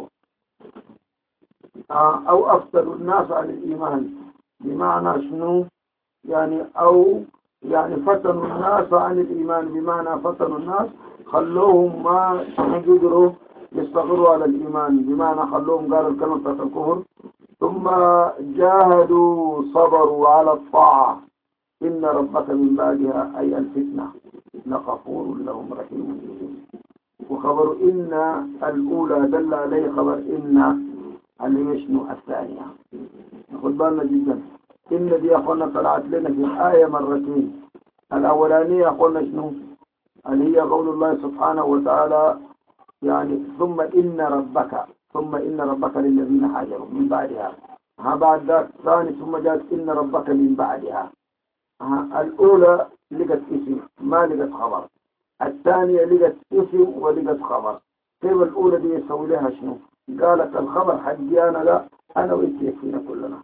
أو أفتنوا الناس عن الإيمان بمعنى شنو يعني، أو يعني فتنوا الناس عن الإيمان بمعنى فتنوا الناس خلوهم ما يقدروا يستقروا على الإيمان بمعنى خلوهم قالوا كلمة الكفر. ثم جاهدوا صبروا على الطاعة إن ربك من بعدها أي الفتنة لغفور لهم رحيم بهم. وخبر إن الأولى دل عليه خبر إن اللي يشنو الثانية. خد بالنا جدا، إن دي أخوانا طلعت لنا في الآية مرتين. الأولانية أخوانا شنو اللي هي قول الله سبحانه وتعالى يعني ثم إن ربك، ثم إن ربك للذين هاجروا من بعدها. ها بعد ذلك ثاني ثم جاءت إن ربك من بعدها. ها الأولى لقت اسم ما لقت خبر، الثانية لقت اسم ولقت خبر. كيف الأولى دي يسوي لها شنو؟ قالت الخبر حقي أنا لا أنا وإنت يكفينا كلنا.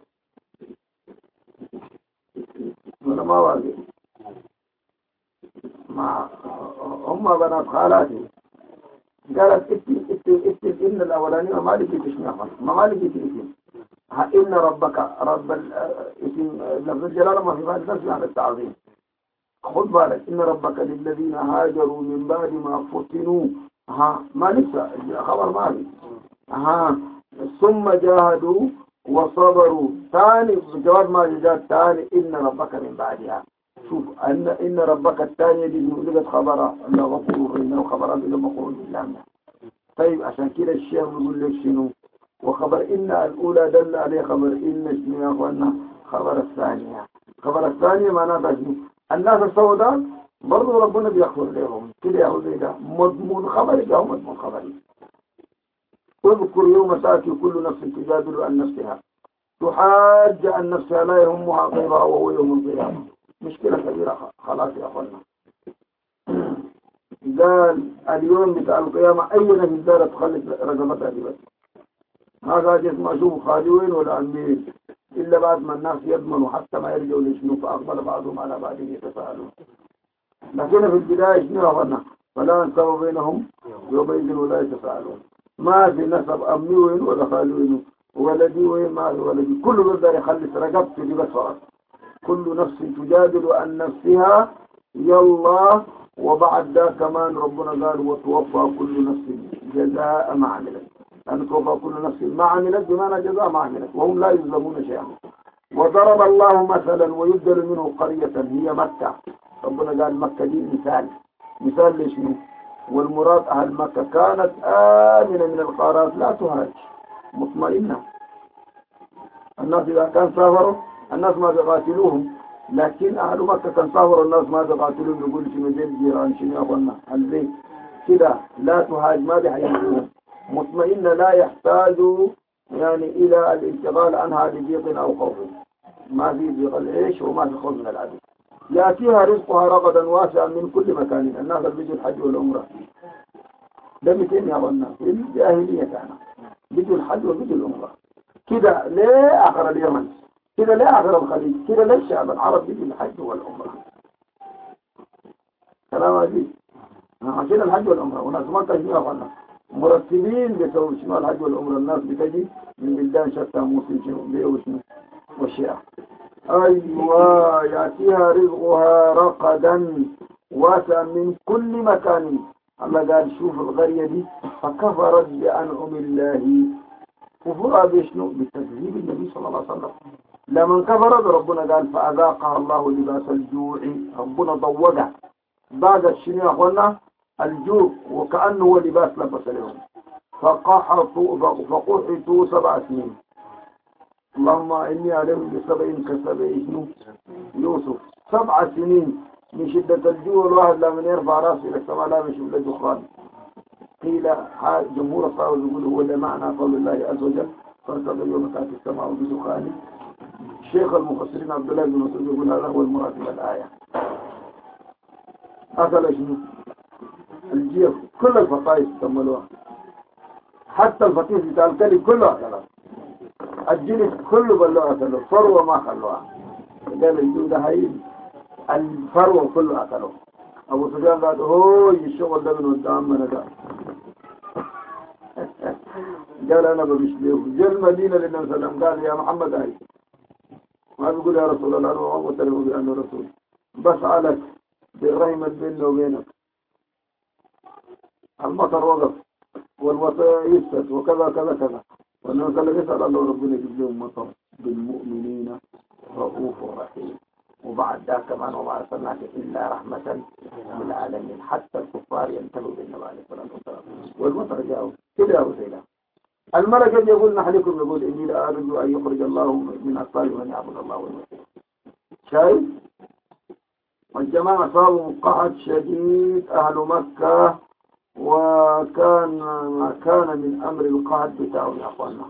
ولا ما واقع مع هم بنات خالاتي. قالت اتي اتي اتي إن الأولانية ما لقيت شنو ما ما لقيت اسم. إن ربك رب اسم لفظ الجلالة ما في بعد نفس عن التعظيم. خد بالك إن ربك للذين هاجروا من بعد ما فتنوا. ها ما لسه خبر ما في. ها ثم جاهدوا وصبروا ثاني جواب ما جاء ثاني إن ربك من بعدها. شوف أن إن ربك الثانية دي لقت خبر الله غفور رحيم وخبر إلى مقرون بالله. طيب عشان كده الشيخ بيقول لك شنو وخبر إن الأولى دل عليه خبر إن شنو يا أخوانا خبر الثانية. خبر الثانية معناها شنو الناس السوداء برضو ربنا بيغفر لهم كده يا أولي ده مضمون خبري أو مضمون خبري. واذكر يوم تأتي كل نفس تجادل عن نفسها تحاج عن نفسها لا يهمها غيرها وهو يوم القيامة. مشكلة كبيرة خلاص يا أخوانا. قال اليوم بتاع القيامة أي نفس دارة تخلص رقبتها دي بس. هذا جسم أشوف خالوين ولا أمين إلا بعد ما الناس يضمنوا حتى ما يرجعوا لشنو فأقبل بعضهم على بعض يتساءلون. لكن في البداية شنو أخذنا فلا نسوا بينهم يومئذ ولا يتساءلون. ما في نسب أمي وين ولا خالوين ولدي وين ما في ولدي كل قدر يخلص رقبتي دي بس فقط. كل نفس تجادل عن نفسها يلا. وبعد ذا كمان ربنا قال وتوفى كل نفس جزاء ما عملت. أن توفى كل نفس ما عملت بمعنى جزاء ما عملت وهم لا يظلمون شيئا. وضرب الله مثلا ويبدل منه قرية هي مكة. ربنا قال مكة دي مثال مثال لشنو والمراد أهل مكة كانت آمنة من القارات لا تهاج مطمئنة. الناس إذا كان سافروا الناس ما بيقاتلوهم لكن أهل مكة كان سافروا الناس ما بيقاتلوهم يقول شنو زي الجيران شنو يا أخوانا البيت كده لا تهاج ما بيحيجوهم مطمئنة لا يحتاجوا يعني إلى الانتقال عنها لضيق أو خوف. ما في ضيق العيش وما في خوف من العدو. يأتيها رزقها رغدا واسعا من كل مكان. الناس اللي بيجوا الحج والعمرة ده متين يا ظنا في الجاهلية كان بيجوا الحج وبيجوا العمرة كده ليه آخر اليمن كده ليه آخر الخليج كده ليه الشعب العرب بيجوا الحج والعمرة. كلام عجيب. عشان الحج والعمرة وناس مكة شنو يا ظنا مرتبين بيسووا شنو الحج والعمرة. الناس بتجي من بلدان شتى موسم شنو بيو شنو والشيعة. أيوة يأتيها رزقها رقدا واسعا من كل مكان. الله قال شوف الغرية دي فكفرت بأنعم الله كفرها بشنو بتكذيب النبي صلى الله عليه وسلم. لما كفرت ربنا قال فأذاقها الله لباس الجوع. ربنا ضوجها بعد شنو يا أخوانا الجوع وكأنه هو لباس لبس لهم. فقحطوا فقحطوا سبع سنين. اللهم إني عليهم بسبع كسبع يوسف. سبع سنين من شدة الجوع الواحد لا من يرفع راسه إلى السماء لا من شدة الدخان. قيل جمهور الصحابة يقول هو ده معنى قول الله عز وجل فارتقب يوم تأتي السماء بدخان. الشيخ المفسرين عبد الله بن مسعود يقول هذا هو المراد من الآية. أكل شنو؟ الجيف كل الفطايف تملوها حتى الفطيس بتاع الكلب كله أكلها الجلس كله بلوه أكله فروة ما خلوها قال الجودة هاي الفروة كله أكله أبو سفيان قال هو الشغل ده من قدام من ده قال أنا بمشليه جاء المدينة للنبي صلى الله عليه وسلم قال يا محمد هاي ما بيقول يا رسول الله أنا ما متلف بأنه رسول بس عليك بالرحمة بيننا وبينك المطر وقف والوطاء يفسد وكذا كذا كذا وأنه قال يسأل الله ربنا يجيب لهم مطر بالمؤمنين رؤوف رحيم وبعد ذلك كمان وما أرسلناك إلا رحمة للعالمين حتى الكفار ينتهوا بالنبي عليه الصلاة والسلام والمطر جاءوا كده يا أبو سيدة المرة قد يقول نحلكم يقول إني لا أرجو أن يخرج الله من أطفال من يعبد الله والمسيح شايف والجماعة صاروا قحط شديد أهل مكة وكان ما كان من أمر القحط بتاعهم يا أخوانا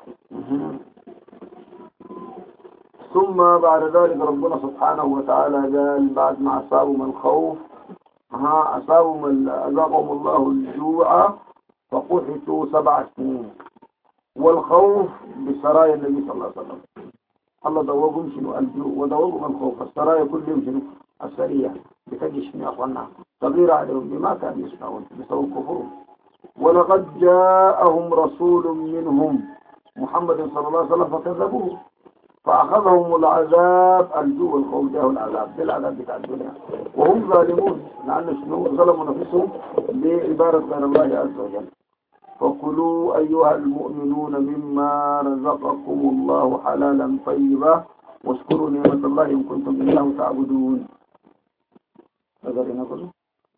ثم بعد ذلك ربنا سبحانه وتعالى قال بعد ما أصابهم الخوف ها أصابهم أذاقهم الله الجوع فقحطوا سبع سنين والخوف بسرايا النبي صلى الله عليه وسلم الله دوقهم شنو الجوع ودوقهم الخوف السرايا كلهم شنو السريع بتجي شنو يا أخوانا تغير عليهم بما كانوا يسمعون بسبب كفرهم ولقد جاءهم رسول منهم محمد صلى الله عليه وسلم فكذبوه فأخذهم العذاب الجوع والخوف جاءوا العذاب بالعذاب بتاع الدنيا وهم ظالمون لأن شنو ظلموا نفسهم بعبارة غير الله عز وجل فكلوا أيها المؤمنون مما رزقكم الله حلالا طيبا واشكروا نعمة الله إن كنتم إياه تعبدون هذا اللي نقوله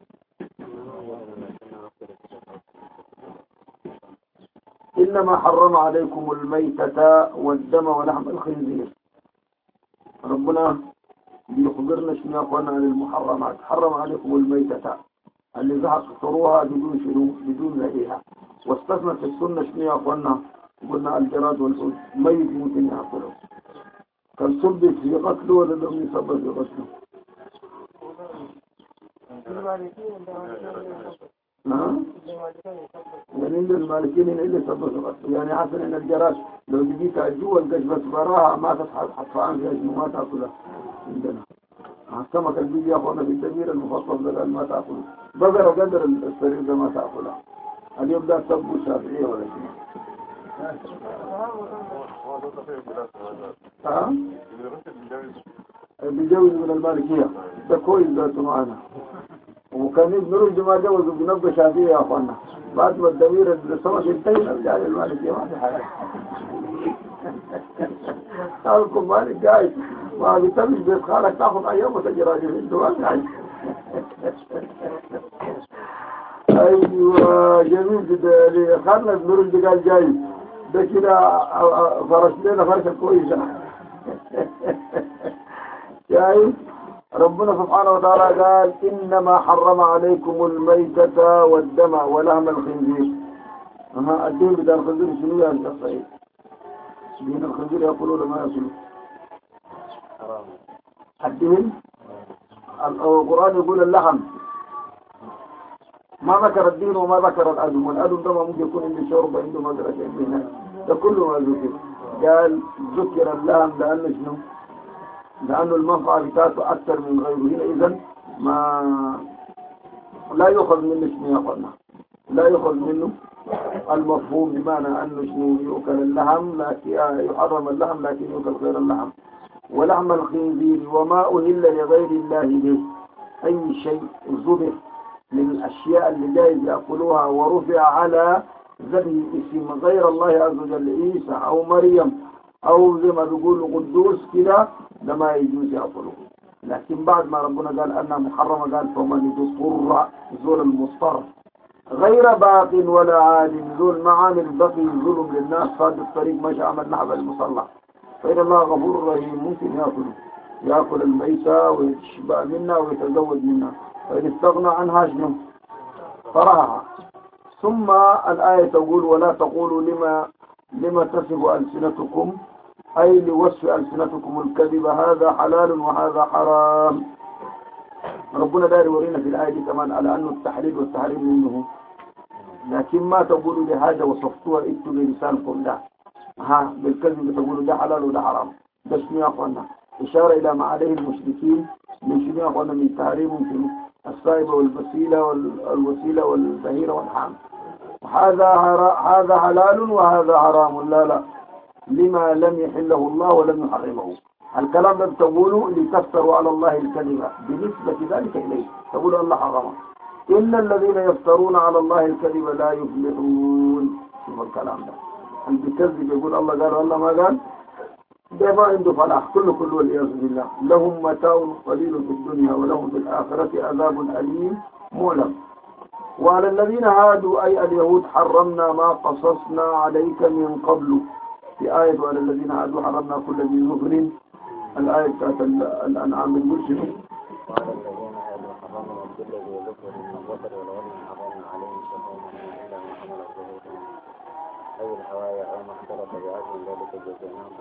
إنما حرم عليكم الميتة والدم ولحم الخنزير ربنا بيخبرنا شنو يا أخوانا عن المحرمات حرم عليكم الميتة اللي ذكروها بدون شنو بدون ذبيحة واستثنى في السنة شنو يا أخوانا قلنا الجراد والأنثى ميت ممكن يأكله كان صبت في قتله ولا لم يصب في قتله نعم يعني إن المالكين إلا صبت يعني حسن إن الجراد لو جيت عجوة القشبة براها ما تتحط حطفان في أجنه ما تأكلها عندنا السمك اللي بيجي ياخذنا في الدمير المفصل ده ما تأكله بقر قدر السرير ده ما تأكله اليوم ده سبوا الشافعية ولا شيء ها بيجوز من المالكية ده كويس ذاته معنا وكان نرد ما جوزوا بنبض شافعية يا أخوانا بعد ما الدمير السمك انتهي نرجع للمالكية ما في حاجة قالكم مالك جاي ما بيتمش بيت خالك تاخذ ايام وتجراجي انت ما في حاجة ايوه جميل جدا اللي خلنا النور اللي قال جاي ده كده فرش لنا فرشة كويسة جاي ربنا سبحانه وتعالى قال إنما حرم عليكم الميتة والدم ولحم الخنزير أها الدين بتاع الخنزير شنو يا أنت صحيح دين الخنزير يقولون ما يصلون الدين القرآن يقول اللحم ما ذكر الدين وما ذكر الأدم والأدم ده ممكن يكون عنده شرب عنده مدرسة عنده ده كله ما ذكر قال ذكر اللحم لأنه شنو لأنه المنفعة بتاعته أكثر من غيره إذن ما لا يأخذ منه شنو يقولنا لا يأخذ منه المفهوم بمعنى أنه شنو يؤكل اللحم لكن يحرم اللحم لكن يؤكل غير اللحم ولحم الخنزير وما أهل لغير الله به أي شيء ذبح من الأشياء اللي جايز يأكلوها ورفع على ذبح اسم غير الله عز وجل عيسى أو مريم أو زي ما بيقولوا قدوس كده لما يجوز يأكلوه لكن بعد ما ربنا قال أنها محرمة قال فمن يضطر زول المضطر غير باق ولا عاد زول معامل بقي ظلم للناس صاد الطريق مش عمل نحب المصلح فإن الله غفور رحيم ممكن يأكله يأكل الميتة ويشبع منها ويتزود منها فإن استغنى عنها شنو فراها ثم الآية تقول ولا تقولوا لما لما تصف ألسنتكم أي لوصف ألسنتكم الكذب هذا حلال وهذا حرام ربنا داير يورينا في الآية دي كمان على أنه التحليل والتحريم منه لكن ما تقولوا لهذا وصفتوها إنتوا بلسانكم لا ها بالكذب تقول ده حلال وده حرام. ده شنو يا أخوانا؟ إشارة إلى ما عليه المشركين من شنو يا أخوانا؟ من تحريم في الصائبة والوسيلة والوسيلة والبهيرة والحام. هذا هذا حلال وهذا حرام. لا لا، لما لم يحله الله ولم يحرمه. الكلام ده تقوله لتفتروا على الله الكذب بنسبة ذلك إليه، تقول الله حرمه. إن الذين يفترون على الله الكذب لا يفلحون. شوف الكلام ده، اللي بيكذب يقول الله قال والله ما قال، ده ما عنده فلاح، كله كله والعياذ بالله. لهم متاع قليل في الدنيا ولهم في الآخرة عذاب أليم مؤلم. وعلى الذين هادوا أي اليهود حرمنا ما قصصنا عليك من قبل. في آية وعلى الذين هادوا حرمنا كل ذي ظفر. الآية بتاعت الأنعام بنقول شنو؟ وعلى الذين هادوا حرمنا كل ذي ظفر من البقر والغنم حرمنا عليهم شحومهما إلا ما حملت ظهورهما أو الحوايا أو ما اختلط بعظم ذلك جزيناهم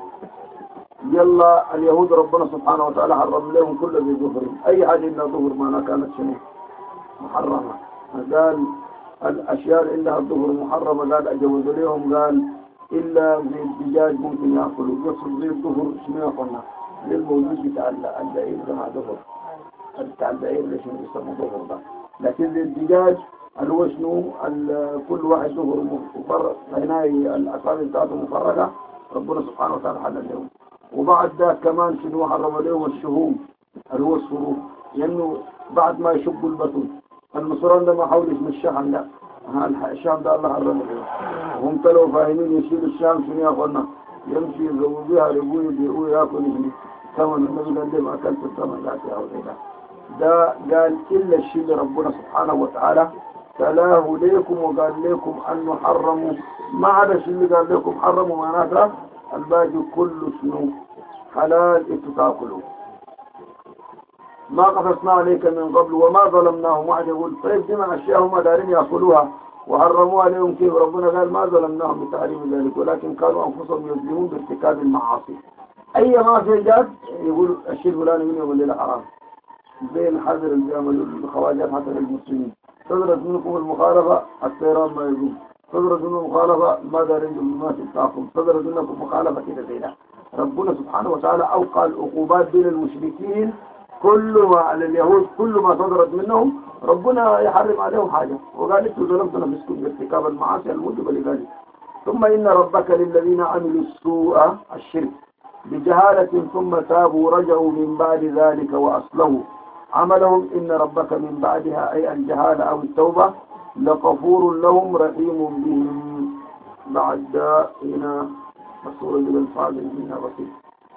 بظاهر. يلا اليهود ربنا سبحانه وتعالى حرم لهم كل ذي ظفر. أي حاجة إنها ظفر معناها كانت شنو؟ محرمة. قال الأشياء اللي عندها الظهر محرمة قال أجوز لهم، قال إلا زي الدجاج ممكن يأكلوا، يصل زي الظهر شنو يقولنا للموجود بتاع الدعير ده مع ظهر، بتاع الدعير اللي شنو يسموه ظهر ده. لكن زي الدجاج اللي هو شنو كل واحد ظهر مفرق، هناي الأصابع بتاعته مفرقة، ربنا سبحانه وتعالى حلل لهم. وبعد ده كمان شنو حرم لهم الشهوم اللي هو الصروف، لأنه بعد ما يشقوا البطن المصران ده ما حاولش من الشحن ده، الشام ده الله حرمه. هم كانوا فاهمين يشيل الشام شنو يا اخوانا، يمشي يزوجوها لابوه يبيعوه ياكل يجي ثمن. النبي قال لهم اكلت الثمن لا تعود الى ده. قال الا الشيء اللي ربنا سبحانه وتعالى تلاه ليكم وقال لكم انه حرموا، ما عدا الشيء اللي قال لكم حرموا معناتها الباقي كله شنو حلال انتوا تاكلوا. ما قصصنا عليك من قبل وما ظلمناهم. واحد يقول طيب دي من اشياء هم دارين ياكلوها وحرموها عليهم كيف؟ ربنا قال ما ظلمناهم بتحريم ذلك ولكن كانوا انفسهم يظلمون بارتكاب المعاصي. اي معصيه جات يقول الشيء الفلاني منه يقول لا حرام، زي الحذر اللي بيعملوا الخواجات حتى للمسلمين. صدرت منكم المخالفه الطيران ما يقول، صدرت منكم المخالفه ما دارين بالمات بتاعكم، صدرت منكم مخالفه كده زي ده. ربنا سبحانه وتعالى اوقع العقوبات بين المشركين كل ما على اليهود، كل ما صدرت منهم ربنا يحرم عليهم حاجة، وقال انتوا ظلمتوا نفسكم بارتكاب المعاصي الموجبة لذلك. ثم إن ربك للذين عملوا السوء الشرك بجهالة ثم تابوا ورجعوا من بعد ذلك وأصلحوا عملهم إن ربك من بعدها أي الجهالة أو التوبة لغفور لهم رحيم بهم. بعد هنا السورة بالفاضل منها بسيط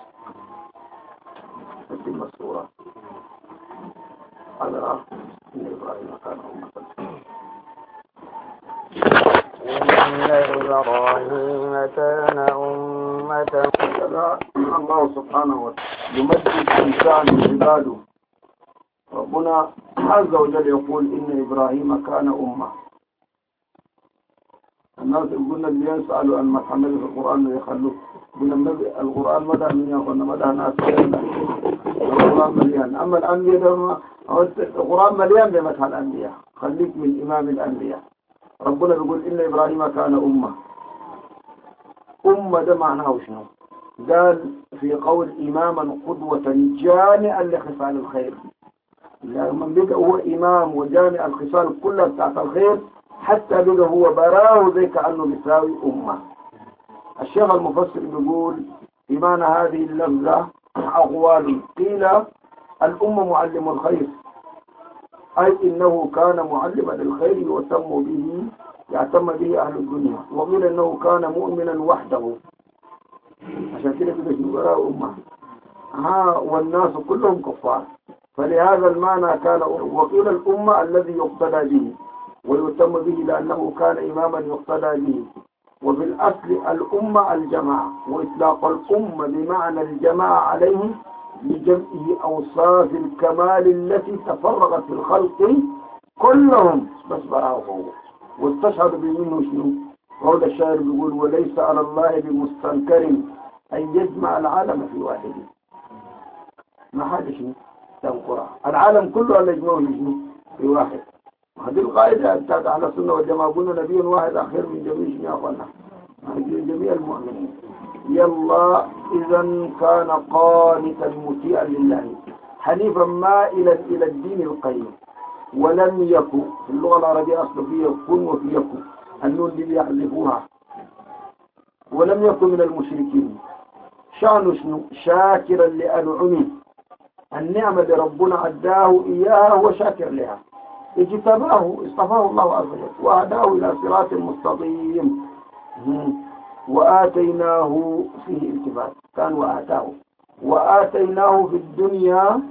تتم السورة. قال إن إبراهيم كان أمة إن إبراهيم كان أمة. الله سبحانه وتعالى يمجد إنسان عباده. ربنا عز وجل يقول إن إبراهيم كان أمة. الناس يقولون اللي يسألوا عن ما حمل في القرآن يخلوه من النبي. القرآن مدى من يقول مدى ناس القرآن مليان. أما الأنبياء القرآن مليان بمدح الأنبياء. خليك من إمام الأنبياء. ربنا يقول إن إبراهيم كان أمة. أمة ده معناه شنو؟ قال في قول إماما قدوة جامعا لخصال الخير. لما بقى هو إمام وجامع الخصال كلها بتاعت الخير حتى بقى هو براه زي كأنه بيساوي أمة. الشيخ المفسر بيقول بمعنى هذه اللفظة أقوال. قيل الأمة معلم الخير، أي إنه كان معلما للخير يهتم به يهتم به أهل الدنيا. وقيل إنه كان مؤمنا وحده، عشان كده كده براه أمة. ها والناس كلهم كفار، فلهذا المعنى كان. وقيل الأمة الذي يقتدى به ويهتم به لأنه كان إماما يقتدى به. وفي الأصل الأمة الجماعة، وإطلاق الأمة بمعنى الجماعة عليه لجمع أوصاف الكمال التي تفرغت في الخلق كلهم بس براه هو. واستشهد بمنه شنو؟ قول الشاعر بيقول وليس على الله بمستنكر أن يجمع العالم في واحد. ما حاجة شنو تنقرأ العالم كله على يجمعه شنو في واحد. هذه القاعدة بتاعت أهل السنة والجماعة. قلنا نبي واحد أخير من جميع شنو يا أخوانا. جميع المؤمنين. يلا إذا كان قانتا مطيعا لله حنيفا مائلا إلى الدين القيم، ولم يكن في اللغة العربية أصل فيه يكون وفي يكن النون دي يحذفوها، ولم يكن من المشركين. شأن شنو؟ شاكرا لأنعمه، النعمة اللي ربنا عداه إياها هو شاكر لها، اجتباه اصطفاه الله عز وجل وهداه إلى صراط مستقيم. وآتيناه فيه التفات كان وآتاه وآتيناه في الدنيا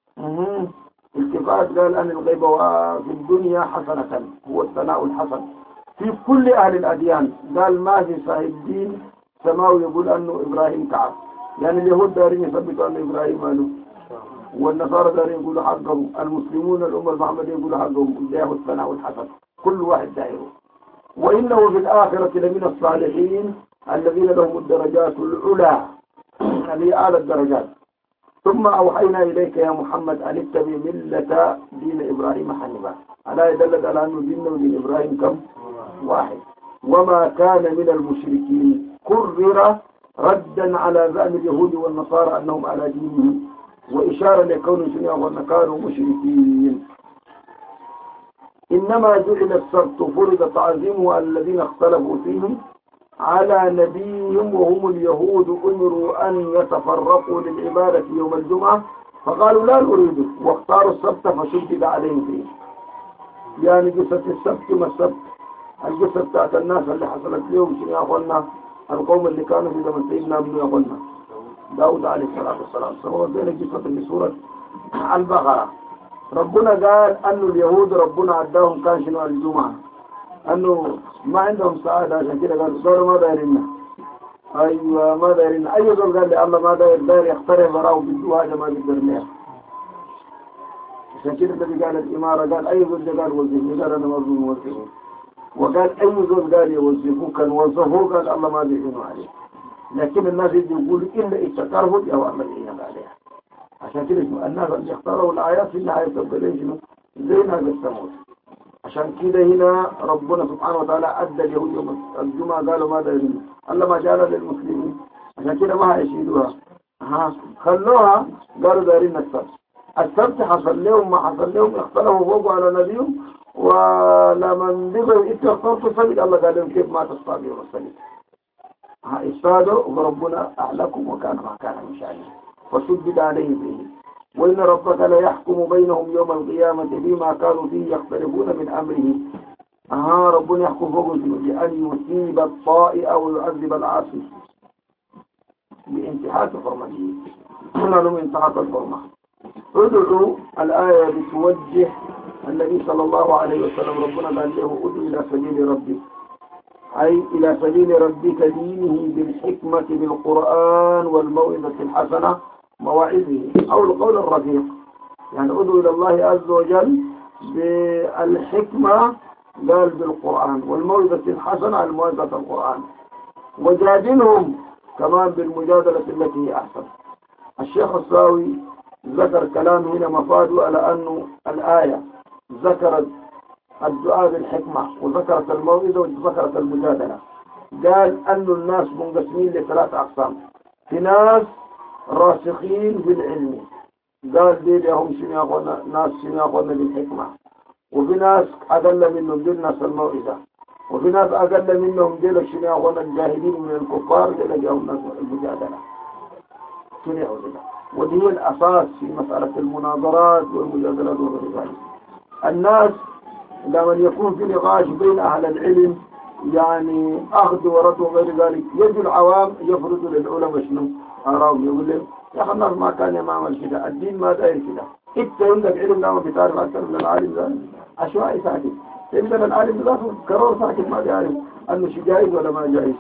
التفات قال أن الغيب في الدنيا حسنة هو الثناء الحسن في كل أهل الأديان. قال ما في صاحب دين سماوي يقول أنه إبراهيم كعب، يعني اليهود دارين يثبتوا أن إبراهيم قالوا، والنصارى دارين يقولوا حقهم، المسلمون الأمة المحمدية يقولوا حقهم، إياه الثناء الحسن كل واحد دائره. وإنه في الآخرة لمن الصالحين الذين لهم الدرجات العلى اللي أعلى الدرجات. ثم أوحينا إليك يا محمد أن اتبع ملة دين إبراهيم حنيفا، ألا يدلل على أنه دين ودين إبراهيم كم؟ واحد. وما كان من المشركين، كرر ردا على زعم اليهود والنصارى أنهم على دينهم، وإشارة لكون شنيع وأن كانوا مشركين. إنما جعل السبت فرض تعظيمه الذين اختلفوا فيهم على نبيهم وهم اليهود أمروا أن يتفرقوا للعبادة يوم الجمعة فقالوا لا نريده واختاروا السبت فشدد عليهم فيه. يعني قصة السبت ما السبت، القصة بتاعت الناس اللي حصلت لهم شنو يا أخوانا، القوم اللي كانوا في زمن سيدنا ابن يا أخوانا داود عليه الصلاة والسلام. سواء بين قصة في سورة البقرة ربنا قال أنه اليهود ربنا عداهم كان شنو الجمعة، أنه ما عندهم سعادة، عشان كده قال دور ما دايرنا. أيوة ما دايرنا. أي دور قال لي الله ما داير داير يخترع براو بالدواء ما بيقدر ليه. عشان كده الذي قال الإمارة قال أي دور قال وظيفه، قال أنا مظلوم وظيفه، وقال أي دور قال يوظفوه كان وظفوه قال الله ما بيعينوا عليه. لكن الناس اللي يقولوا إلا اتكرهوا يا الله يعين عليها. عشان كده الناس اللي اختاروا الآيات في النهاية تبقى شنو زي ناقة الثمود. عشان كده هنا ربنا سبحانه وتعالى أدى اليهود يوم الجمعة قالوا ما دايرين الله ما جعل للمسلمين، عشان كده ما هيشيلوها ها خلوها قالوا دايرين السبت. السبت حصل لهم ما حصل لهم، اختلفوا فوقوا على نبيهم ولمن بغوا اتخطروا السبت الله قال لهم كيف ما تصطادوا السبت ها اصطادوا وربنا أعلكم وكان ما كان من شأنه فشدد عليه به. وإن ربك لا يحكم بينهم يوم القيامة فيما كانوا فيه يختلفون من أمره. أها ربنا يحكم فوقهم بأن يصيب الطائع ويعذب العاصي بانتهاك حرمته. نحن انتهاك الحرمة. ادعوا الآية بتوجه النبي صلى الله عليه وسلم ربنا قال له ادعو إلى سبيل ربك، أي إلى سبيل ربك دينه بالحكمة بالقرآن والموعظة الحسنة مواعظه أو القول الرفيق. يعني ادعو إلى الله عز وجل بالحكمة قال بالقرآن والموعظة الحسنة الموعظة القرآن، وجادلهم كمان بالمجادلة التي هي أحسن. الشيخ الصاوي ذكر كلام هنا مفاده على أنه الآية ذكرت الدعاء بالحكمة وذكرت الموعظة وذكرت المجادلة. قال أن الناس منقسمين لثلاث أقسام، في ناس راسخين في العلم قال دي لهم شنو ياخذنا ناس شنو ياخذنا بالحكمة، وفي ناس أقل منهم دي الناس الموعظة، وفي ناس أقل منهم دي شنو ياخذنا الجاهلين من الكفار دي لهم ناس المجادلة شنو ياخذنا. ودي هي الأساس في مسألة المناظرات والمجادلات وغير ذلك. الناس لما يكون في نقاش بين أهل العلم يعني أخذ ورد وغير ذلك يجي العوام يفرضوا للعلماء شنو أراهم، يقول لهم يا أخي الناس ما كان يعمل كده، الدين ما داير كده، أنت عندك علم لا ما بتعرف أكثر من العالم ذا عشوائي ساكت، عندنا العالم ذا قرار ساكت ما بيعرف أنه شيء جائز ولا ما جائز.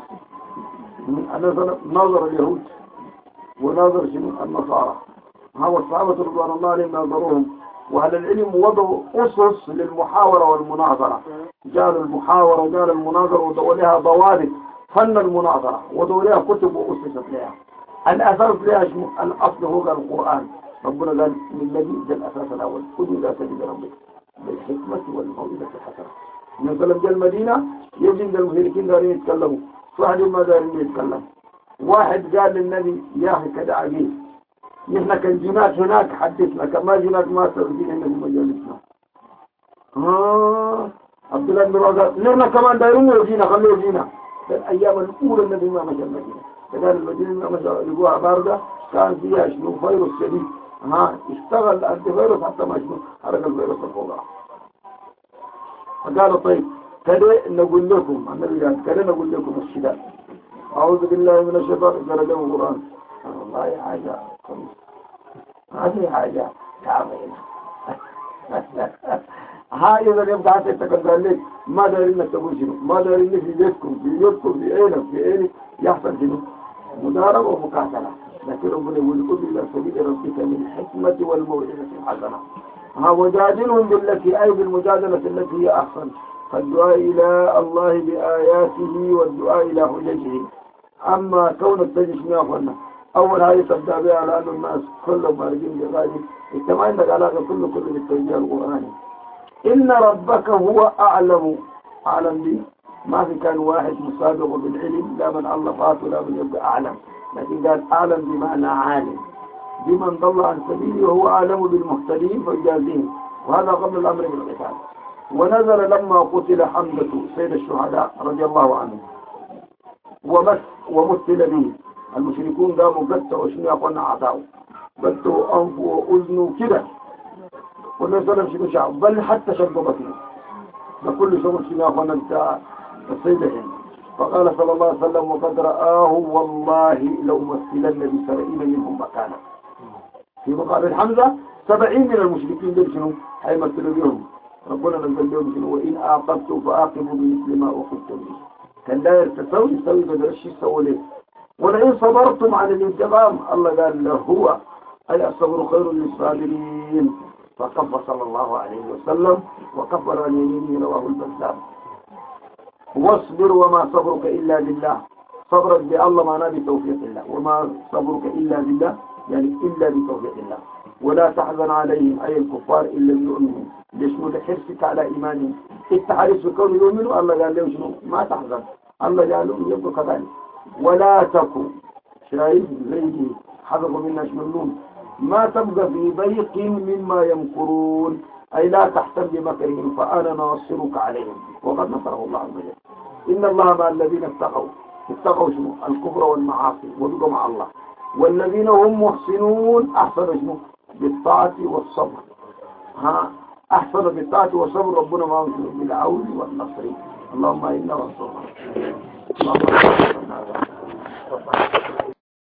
أنا ناظر اليهود وناظر شنو النصارى، هو الصحابة رضوان الله عليهم ناظروهم، وأهل العلم وضعوا أسس للمحاورة والمناظرة، جالوا المحاورة وجال المناظرة وضعوا لها ضوابط فن المناظرة وضعوا لها كتب وأسست لها. الأساس لها شنو؟ الأصل هو القرآن. ربنا قال للنبي ده الأساس الأول خذوا إلى سبيل ربك بالحكمة والموعظة الحسنة. من سلم جاء المدينة يجي المشركين دارين يتكلموا واحد ما دارين يتكلم. واحد قال للنبي يا أخي كده عجيب، نحن كان جينات هناك حدثنا، كما جينات ما ترجين إنه مجالسنا. ها عبد الله بن رواحة نحن كمان دايرين يجينا خليه يجينا. الأيام الأولى النبي ما مشى المدينة، فقال المدينة ما مشى لقوها باردة، كان فيها شنو فيروس شديد، ها اشتغل الأنتي فيروس حتى ما شنو حرق الفيروس الفوضى. فقالوا طيب كده نقول لكم، النبي قال كده نقول لكم الشداد. أعوذ بالله من الشيطان قال له القرآن. والله حاجة هذه حاجة كاملة. هاي إذا يبقى حتى تقدر لك ما دارين لك تقول شنو، ما دارين لك في بيتكم في بيوتكم في عينك في عينك يحصل شنو مداربة ومقاتلة. لكن ربنا يقول ادع إلى سبيل ربك بالحكمة والموعظة الحسنة. ها وجادلهم بالتي أي بالمجادلة التي هي أحسن، فالدعاء إلى الله بآياته والدعاء إلى حججه. أما كون التجش ما أخوانا أول هذه تبدأ بها على أن الناس كلهم مارجين بغاية اجتماع عندك علاقة كل كل بالتوجيه القرآني. إن ربك هو أعلم، أعلم دي ما في كان واحد مسابق بالعلم، لا من الله فاته لا من يبقى أعلم، لكن قال أعلم بمعنى عالم بمن ضل عن سبيله وهو أعلم بالمهتدين فيجازيهم، وهذا قبل الأمر بالقتال. ونزل لما قتل حمزة سيد الشهداء رضي الله عنه ومس ومثل به المشركون قاموا قتوا شنو يقولنا أعطاوا قتوا أنف وأذن كده ونزل شنو شعب بل حتى شد بطنه فكل شغل شنو يقولنا انت السيدة. فقال صلى الله عليه وسلم وقد رآه والله لو مثلن بسبعين منهم مكانا. في مقابل حمزة سبعين من المشركين دول شنو حيمثلوا بهم. ربنا نزل لهم شنو وإن آقبتوا فآقبوا بمثل ما أوقبتم به. كان لا يرتسوي يسوي بدل الشيء سووا ليه. ولئن صبرتم عن الانتقام الله قال له هو أي الصبر خير للصابرين. فكف صلى الله عليه وسلم وكفر عن يمينه رواه البزار. واصبر وما صبرك إلا بالله. صبرك بالله معناه بتوفيق الله، وما صبرك إلا بالله يعني إلا بتوفيق الله. ولا تحزن عليهم أي الكفار إلا يؤمنوا ليشمل حرصك على إيمانهم. التحريص كون يؤمنوا الله قال له شنو ما تحزن، الله قال لهم يبقوا كذلك. ولا تكن شايف زيدي حذفوا منا شملون ما تبقى في ضيق مما يمكرون أي لا تحتم بمكرهم فأنا ناصرك عليهم وقد نصره الله عز وجل. إن الله مع الذين اتقوا اتقوا شنو الكفر والمعاصي وبقوا مع الله، والذين هم محسنون أحسنوا شنو بالطاعة والصبر. ها أحسن بالطاعة والصبر ربنا معهم شنو بالعون والنصر. اللهم إنا ننصرك اللهم